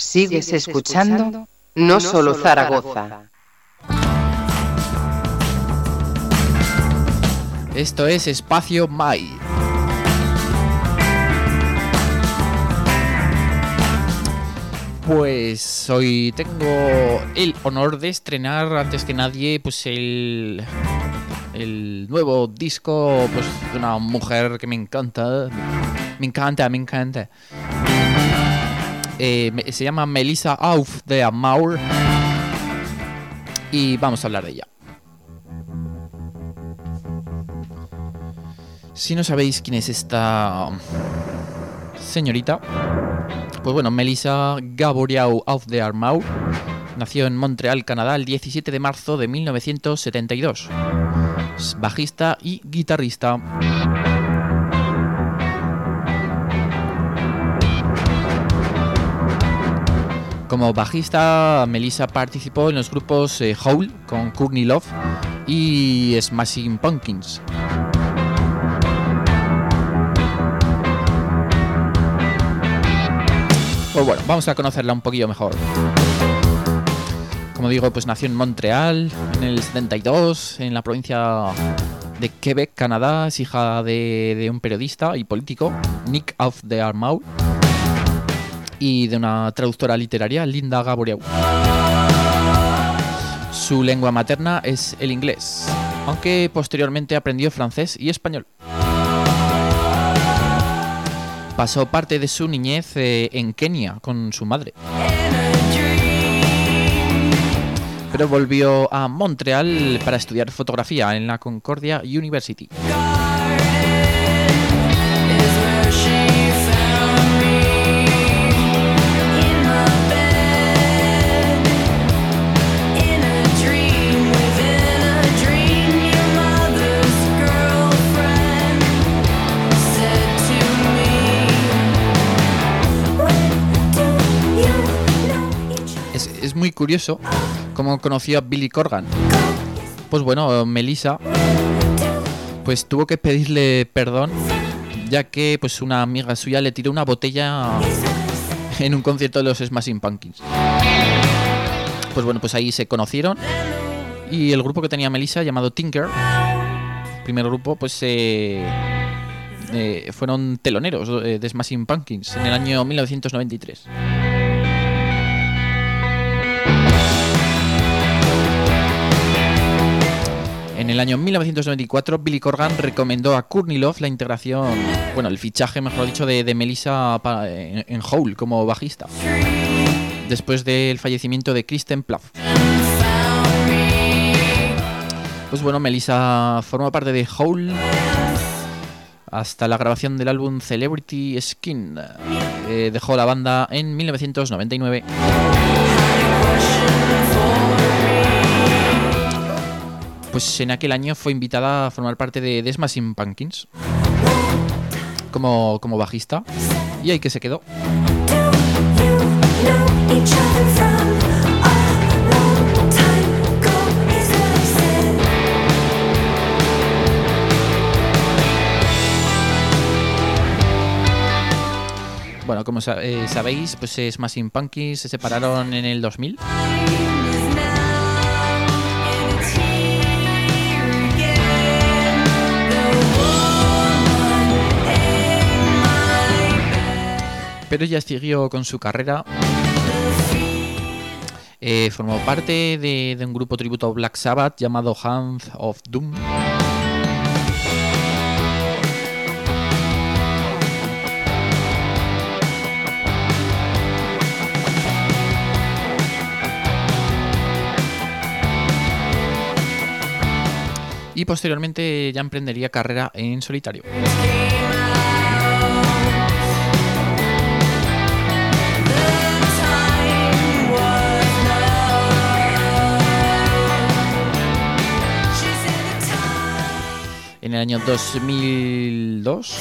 Sigues escuchando No Solo Zaragoza. Esto es Espacio Mai. Pues hoy tengo el honor de estrenar antes que nadie pues el nuevo disco pues de una mujer que me encanta. Se llama Melissa Auf der Maur y vamos a hablar de ella. Si no sabéis quién es esta señorita, pues bueno, Melissa Gaboreau Auf der Maur nació en Montreal, Canadá, el 17 de marzo de 1972. Es bajista y guitarrista. Como bajista, Melissa participó en los grupos Hole con Courtney Love y Smashing Pumpkins. Pues bueno, vamos a conocerla un poquillo mejor. Como digo, pues nació en Montreal en el 72, en la provincia de Quebec, Canadá. Es hija de un periodista y político, Nick Auf der Maur, y de una traductora literaria, Linda Gaboreau. Su lengua materna es el inglés, aunque posteriormente aprendió francés y español. Pasó parte de su niñez en Kenia con su madre, pero volvió a Montreal para estudiar fotografía en la Concordia University. Es muy curioso cómo conoció a Billy Corgan. Pues bueno, Melissa pues tuvo que pedirle perdón, ya que pues una amiga suya le tiró una botella en un concierto de los Smashing Pumpkins. Pues bueno, pues ahí se conocieron y el grupo que tenía Melissa, llamado Tinker, el primer grupo, pues fueron teloneros de Smashing Pumpkins en el año 1993. En el año 1994, Billy Corgan recomendó a Courtney Love la integración, bueno, el fichaje, mejor dicho, de Melissa en Hole como bajista, después del fallecimiento de Kristen Plaff. Pues bueno, Melissa formó parte de Hole hasta la grabación del álbum Celebrity Skin. Dejó la banda en 1999. Pues en aquel año fue invitada a formar parte de Smashing Pumpkins como bajista, y ahí que se quedó. Bueno, como sabéis, pues Smashing Pumpkins se separaron en el 2000. Pero ella siguió con su carrera. Formó parte de un grupo tributo a Black Sabbath llamado Hand of Doom. Y posteriormente ya emprendería carrera en solitario. En el año 2002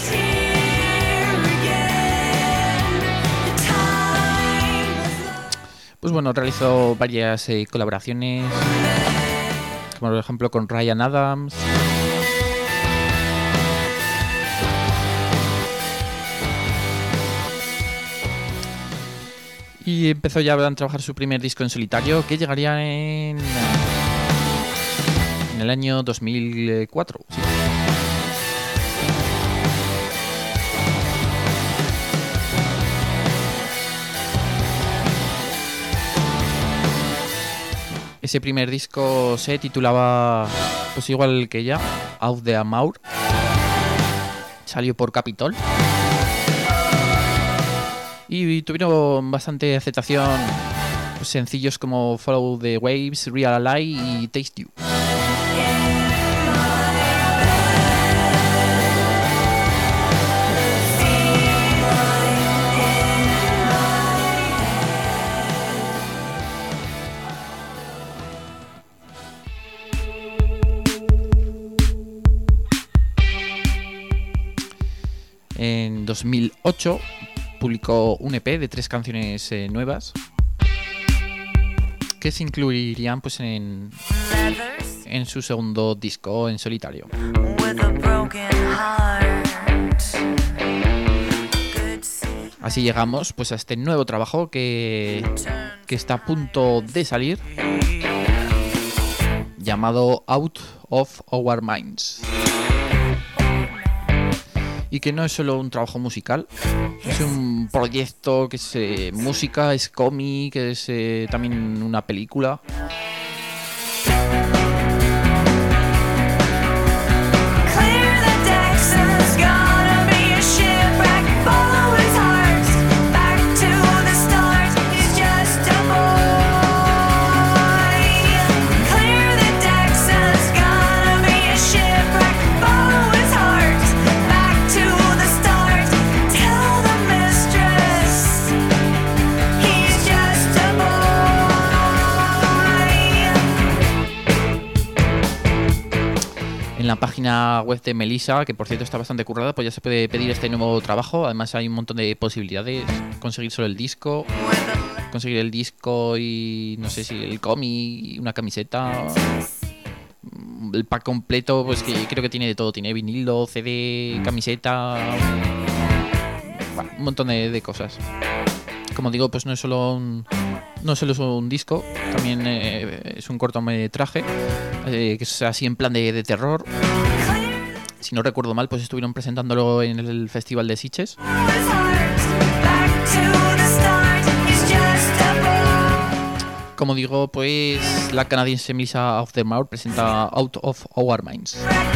pues bueno, realizó varias colaboraciones, como por ejemplo con Ryan Adams, Y empezó ya a trabajar su primer disco en solitario, que llegaría en el año 2004. Sí. Ese primer disco se titulaba, pues igual que ella, Out the Amour. Salió por Capitol. Y tuvieron bastante aceptación, pues, sencillos como Follow the Waves, Real Lie y Taste You. En 2008 publicó un EP de 3 canciones nuevas que se incluirían, pues, en su segundo disco en solitario. Así llegamos, pues, a este nuevo trabajo que está a punto de salir, llamado Out of Our Minds. Y que no es solo un trabajo musical, es un proyecto que es música, es cómic, es también una película. En la página web de Melissa, que por cierto está bastante currada, pues ya se puede pedir este nuevo trabajo. Además hay un montón de posibilidades. Conseguir solo el disco, conseguir el disco y no sé si el cómic, una camiseta, el pack completo, pues que creo que tiene de todo. Tiene vinilo, CD, camiseta, bueno, un montón de cosas. Como digo, pues no es solo un disco, también es un cortometraje que es así en plan de terror. Si no recuerdo mal, pues estuvieron presentándolo en el Festival de Sitges. Como digo, pues la canadiense Melissa of the Mour presenta Out of Our Minds.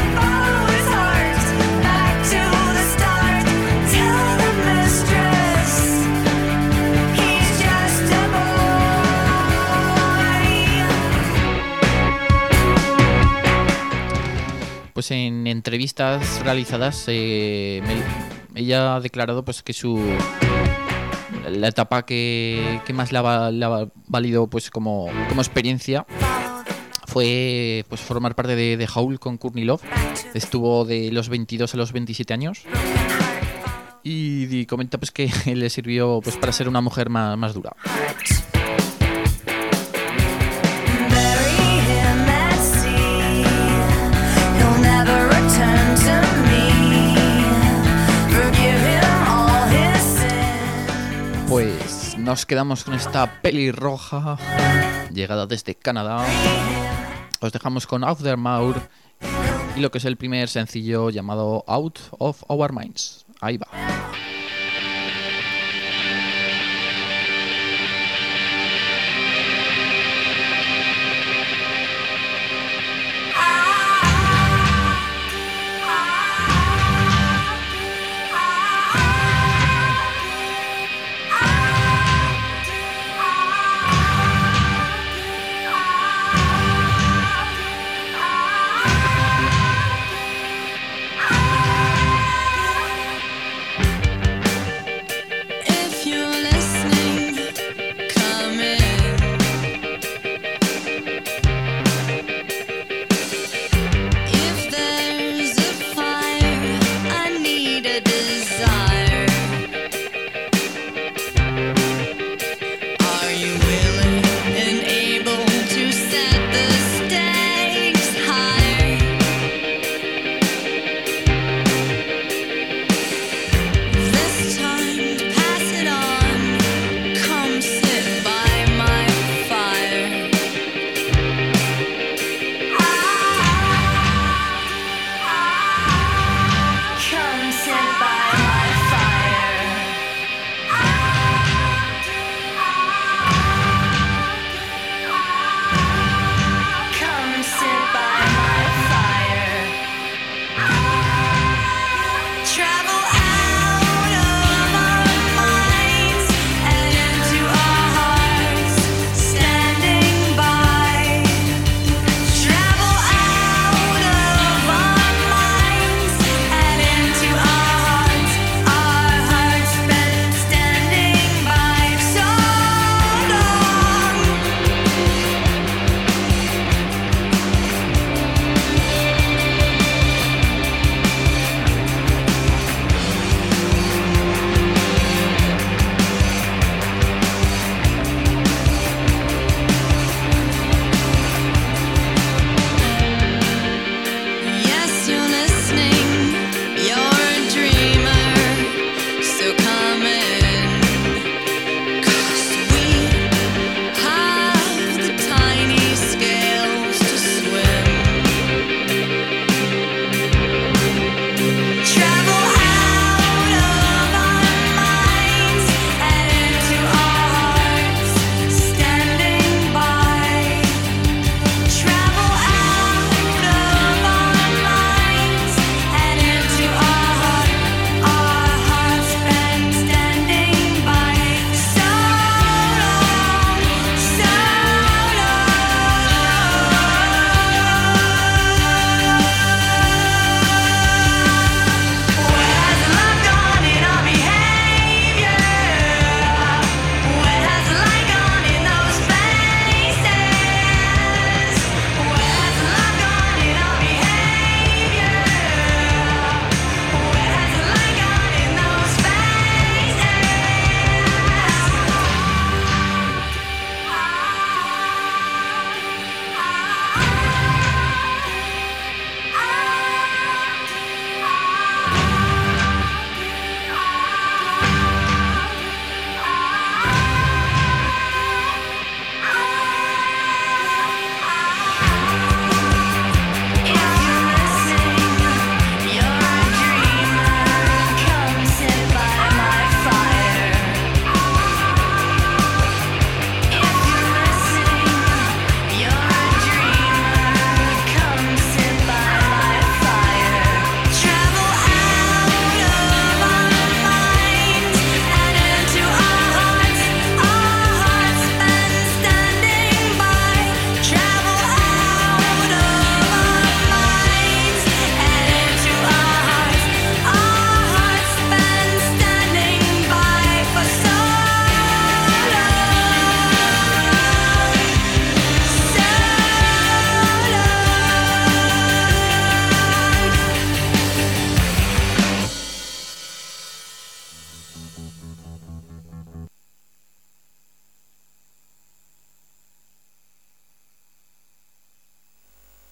Pues en entrevistas realizadas, ella ha declarado, pues, que la etapa que más le ha valido, pues, como experiencia fue, pues, formar parte de Howl con Courtney Love. Estuvo de los 22 a los 27 años y comenta, pues, que le sirvió, pues, para ser una mujer más dura. Pues nos quedamos con esta pelirroja llegada desde Canadá. Os dejamos con Out the Mour y lo que es el primer sencillo llamado Out of Our Minds. Ahí va.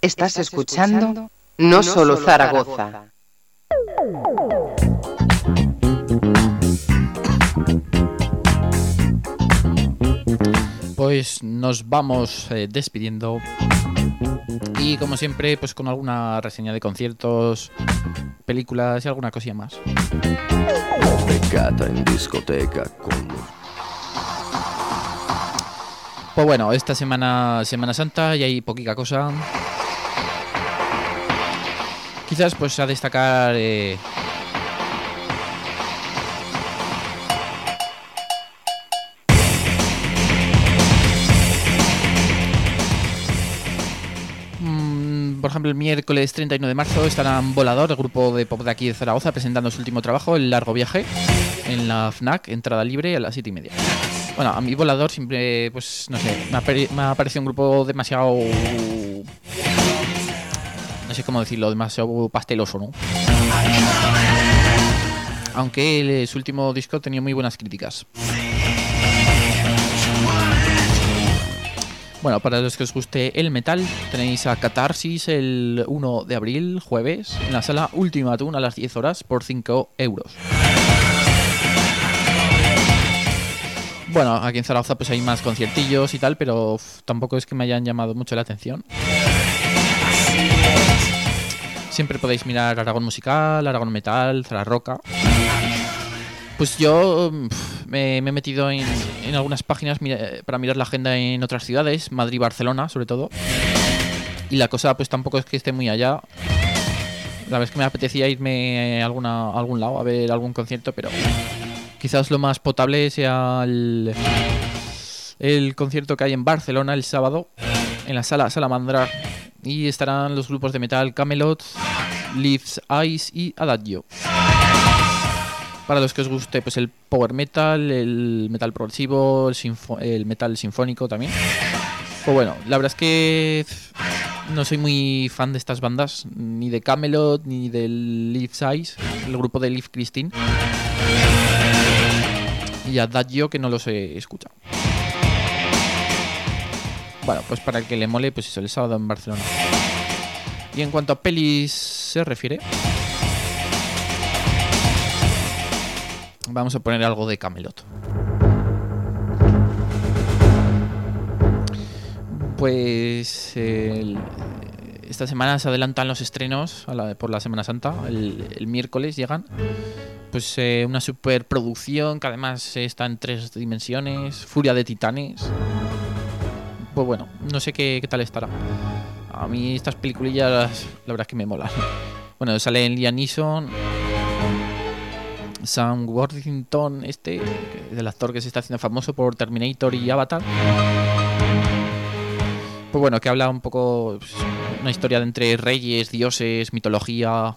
Estás escuchando No Solo Zaragoza. Pues nos vamos despidiendo y como siempre pues con alguna reseña de conciertos, películas y alguna cosilla más. Pecata en discoteca con... Pues bueno, esta Semana Santa y hay poquita cosa. Quizás pues a destacar por ejemplo, el miércoles 31 de marzo estarán Volador, el grupo de pop de aquí de Zaragoza, presentando su último trabajo, El Largo Viaje, en la FNAC, entrada libre a las 7:30. Bueno, a mí Volador siempre, pues no sé, me ha parecido un grupo demasiado... no sé cómo decirlo, demasiado pasteloso, ¿no? Aunque su último disco tenía muy buenas críticas. Bueno, para los que os guste el metal, tenéis a Catarsis el 1 de abril, jueves, en la sala Ultimatum a las 10 horas por 5 euros. Bueno, aquí en Zaragoza pues hay más conciertillos y tal, pero tampoco es que me hayan llamado mucho la atención. Siempre podéis mirar Aragón Musical, Aragón Metal, Zararroca. Pues yo me he metido en algunas páginas para mirar la agenda en otras ciudades, Madrid y Barcelona sobre todo. Y la cosa pues tampoco es que esté muy allá. La verdad es que me apetecía irme a algún lado a ver algún concierto, pero quizás lo más potable sea el concierto que hay en Barcelona el sábado, en la sala Salamandra. Y estarán los grupos de metal Camelot, Leaves Eyes y Adagio. Para los que os guste pues el power metal, el metal progresivo, el metal sinfónico también. Pues bueno, la verdad es que no soy muy fan de estas bandas, ni de Camelot, ni del Leaves Eyes, el grupo de Liv Christine. Y Adagio, que no los he escuchado. Bueno, pues para el que le mole, pues eso, el sábado en Barcelona. Y en cuanto a pelis se refiere, vamos a poner algo de Camelot. Pues esta semana se adelantan los estrenos por la Semana Santa. El miércoles llegan. Pues una superproducción que además está en 3 dimensiones. Furia de Titanes. Pues bueno, no sé qué tal estará. A mí estas peliculillas la verdad es que me molan. Bueno, sale Liam Neeson, Sam Worthington, del actor que se está haciendo famoso por Terminator y Avatar. Pues bueno, que habla un poco, pues, una historia de entre reyes, dioses, mitología.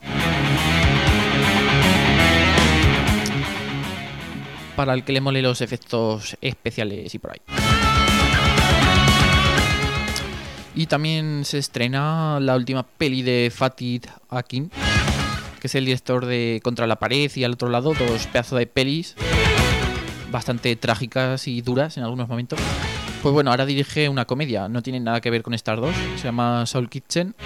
Para el que le mole los efectos especiales y por ahí. Y también se estrena la última peli de Fatih Akin, que es el director de Contra la Pared y Al Otro Lado, 2 pedazos de pelis bastante trágicas y duras en algunos momentos. Pues bueno, ahora dirige una comedia, no tiene nada que ver con estas dos, se llama Soul Kitchen.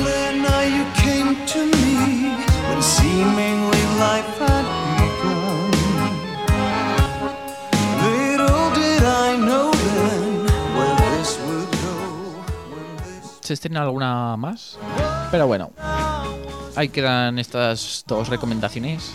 Se estrena alguna más, pero bueno, ahí quedan estas 2 recomendaciones.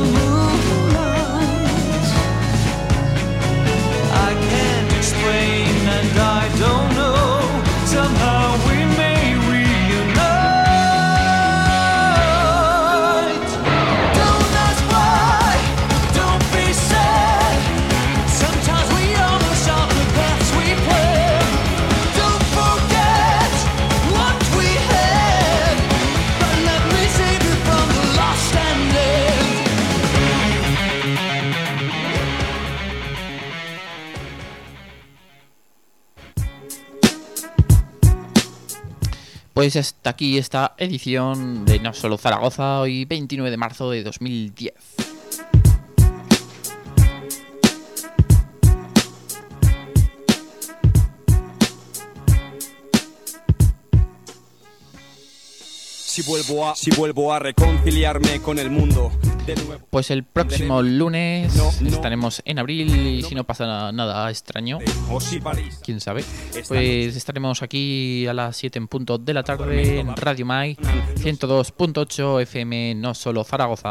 Explain Pues hasta aquí esta edición de No Solo Zaragoza, hoy 29 de marzo de 2010. Si vuelvo a reconciliarme con el mundo de nuevo. Pues el próximo lunes estaremos en abril y si no pasa nada extraño, quién sabe, pues estaremos aquí a las 7 en punto de la tarde en Radio Mai 102.8 FM No Solo Zaragoza.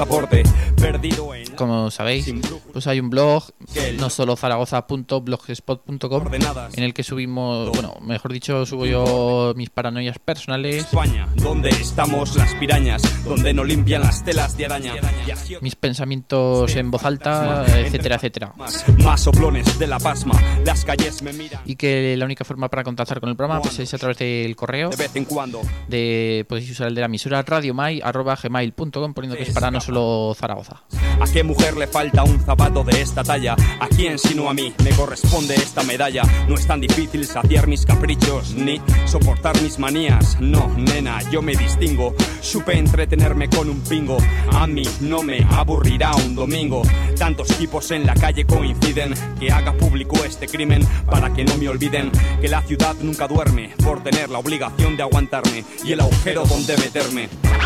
Como sabéis, pues hay un blog nosolozaragoza.blogspot.com en el que subimos, bueno, mejor dicho, subo yo mis paranoias personales, donde estamos las pirañas, donde no limpian las telas de araña, mis pensamientos en voz alta, etcétera, etcétera. Más soplones de la pasma, las calles me miran. Y que la única forma para contactar con el programa pues es a través del correo. De vez en cuando. Podéis usar el de la emisora radiomai@gmail.com poniendo que es para No Solo Zaragoza. ¿A qué mujer le falta un zapato de esta talla? ¿A quién sino a mí me corresponde esta medalla? No es tan difícil saciar mis caprichos ni soportar mis manías. No, nena, yo me distingo. Supe entretenerme con un pingo. A mí no me aburrirá un domingo. Tantos tipos en la calle coinciden. Que haga público este crimen para que no me olviden que la ciudad nunca duerme por tener la obligación de aguantarme y el agujero donde meterme.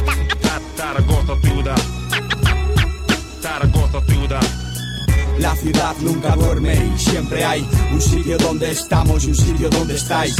La ciudad nunca duerme y siempre hay un sitio donde estamos y un sitio donde estáis.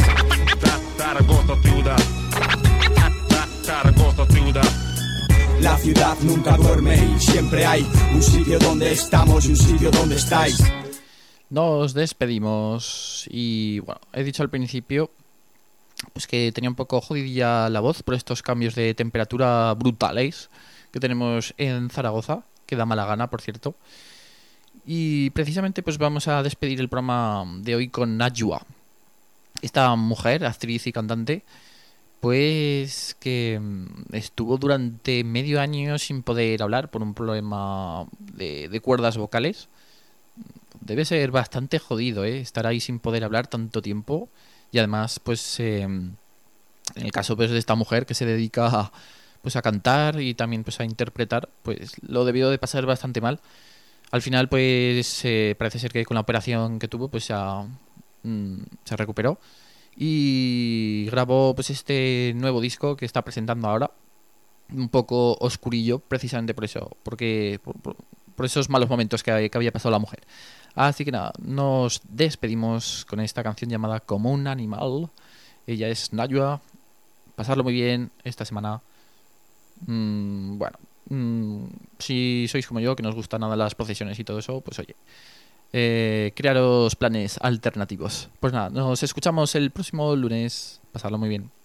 La ciudad nunca duerme y siempre hay un sitio donde estamos y un sitio donde estáis. Nos despedimos y bueno, he dicho al principio pues que tenía un poco jodidilla la voz por estos cambios de temperatura brutales que tenemos en Zaragoza, que da mala gana, por cierto. Y precisamente pues vamos a despedir el programa de hoy con Najwa, esta mujer, actriz y cantante, pues que estuvo durante medio año sin poder hablar por un problema de cuerdas vocales. Debe ser bastante jodido, estar ahí sin poder hablar tanto tiempo. Y además, pues en el caso pues, de esta mujer que se dedica pues a cantar y también pues a interpretar, pues lo debió de pasar bastante mal. Al final, pues parece ser que con la operación que tuvo, pues ya se recuperó y grabó pues este nuevo disco que está presentando ahora, un poco oscurillo, precisamente por eso, porque por esos malos momentos que había pasado la mujer. Así que nada, nos despedimos con esta canción llamada Como un animal. Ella es Najwa. Pasarlo muy bien esta semana. Bueno, si sois como yo, que nos gustan nada las procesiones y todo eso, pues oye, crearos planes alternativos. Pues nada, nos escuchamos el próximo lunes. Pasarlo muy bien.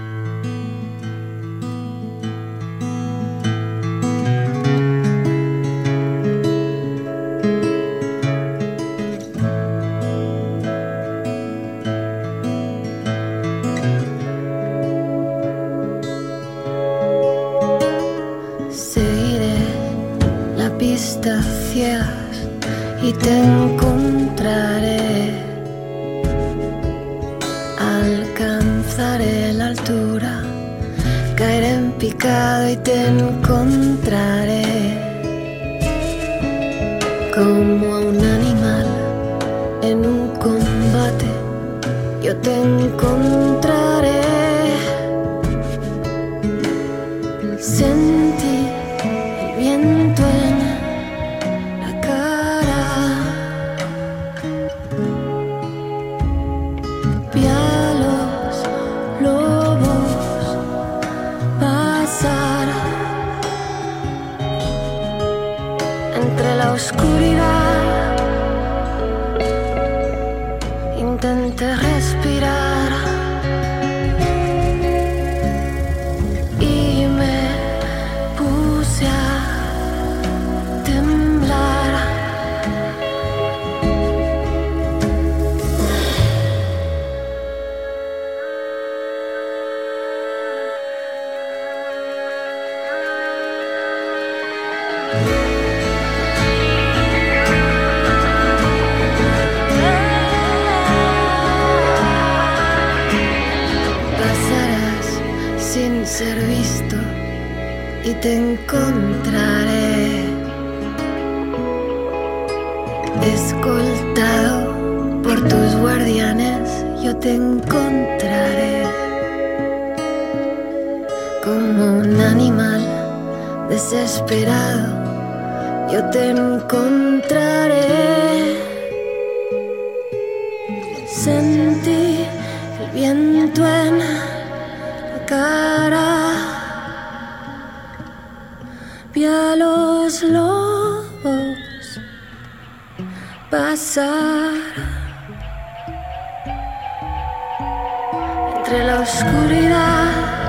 Ciegas y te encontraré, alcanzaré la altura, caeré en picado y te encontraré, como a un animal en un combate, yo te encontraré, sentí el viento en oscuridad, intenté respirar y me puse a temblar. ser visto y te encontraré. Escoltado por tus guardianes, yo te encontraré. Como un animal desesperado, yo te encontraré. Sentí el viento en la cara, vi a los lobos pasar entre la oscuridad.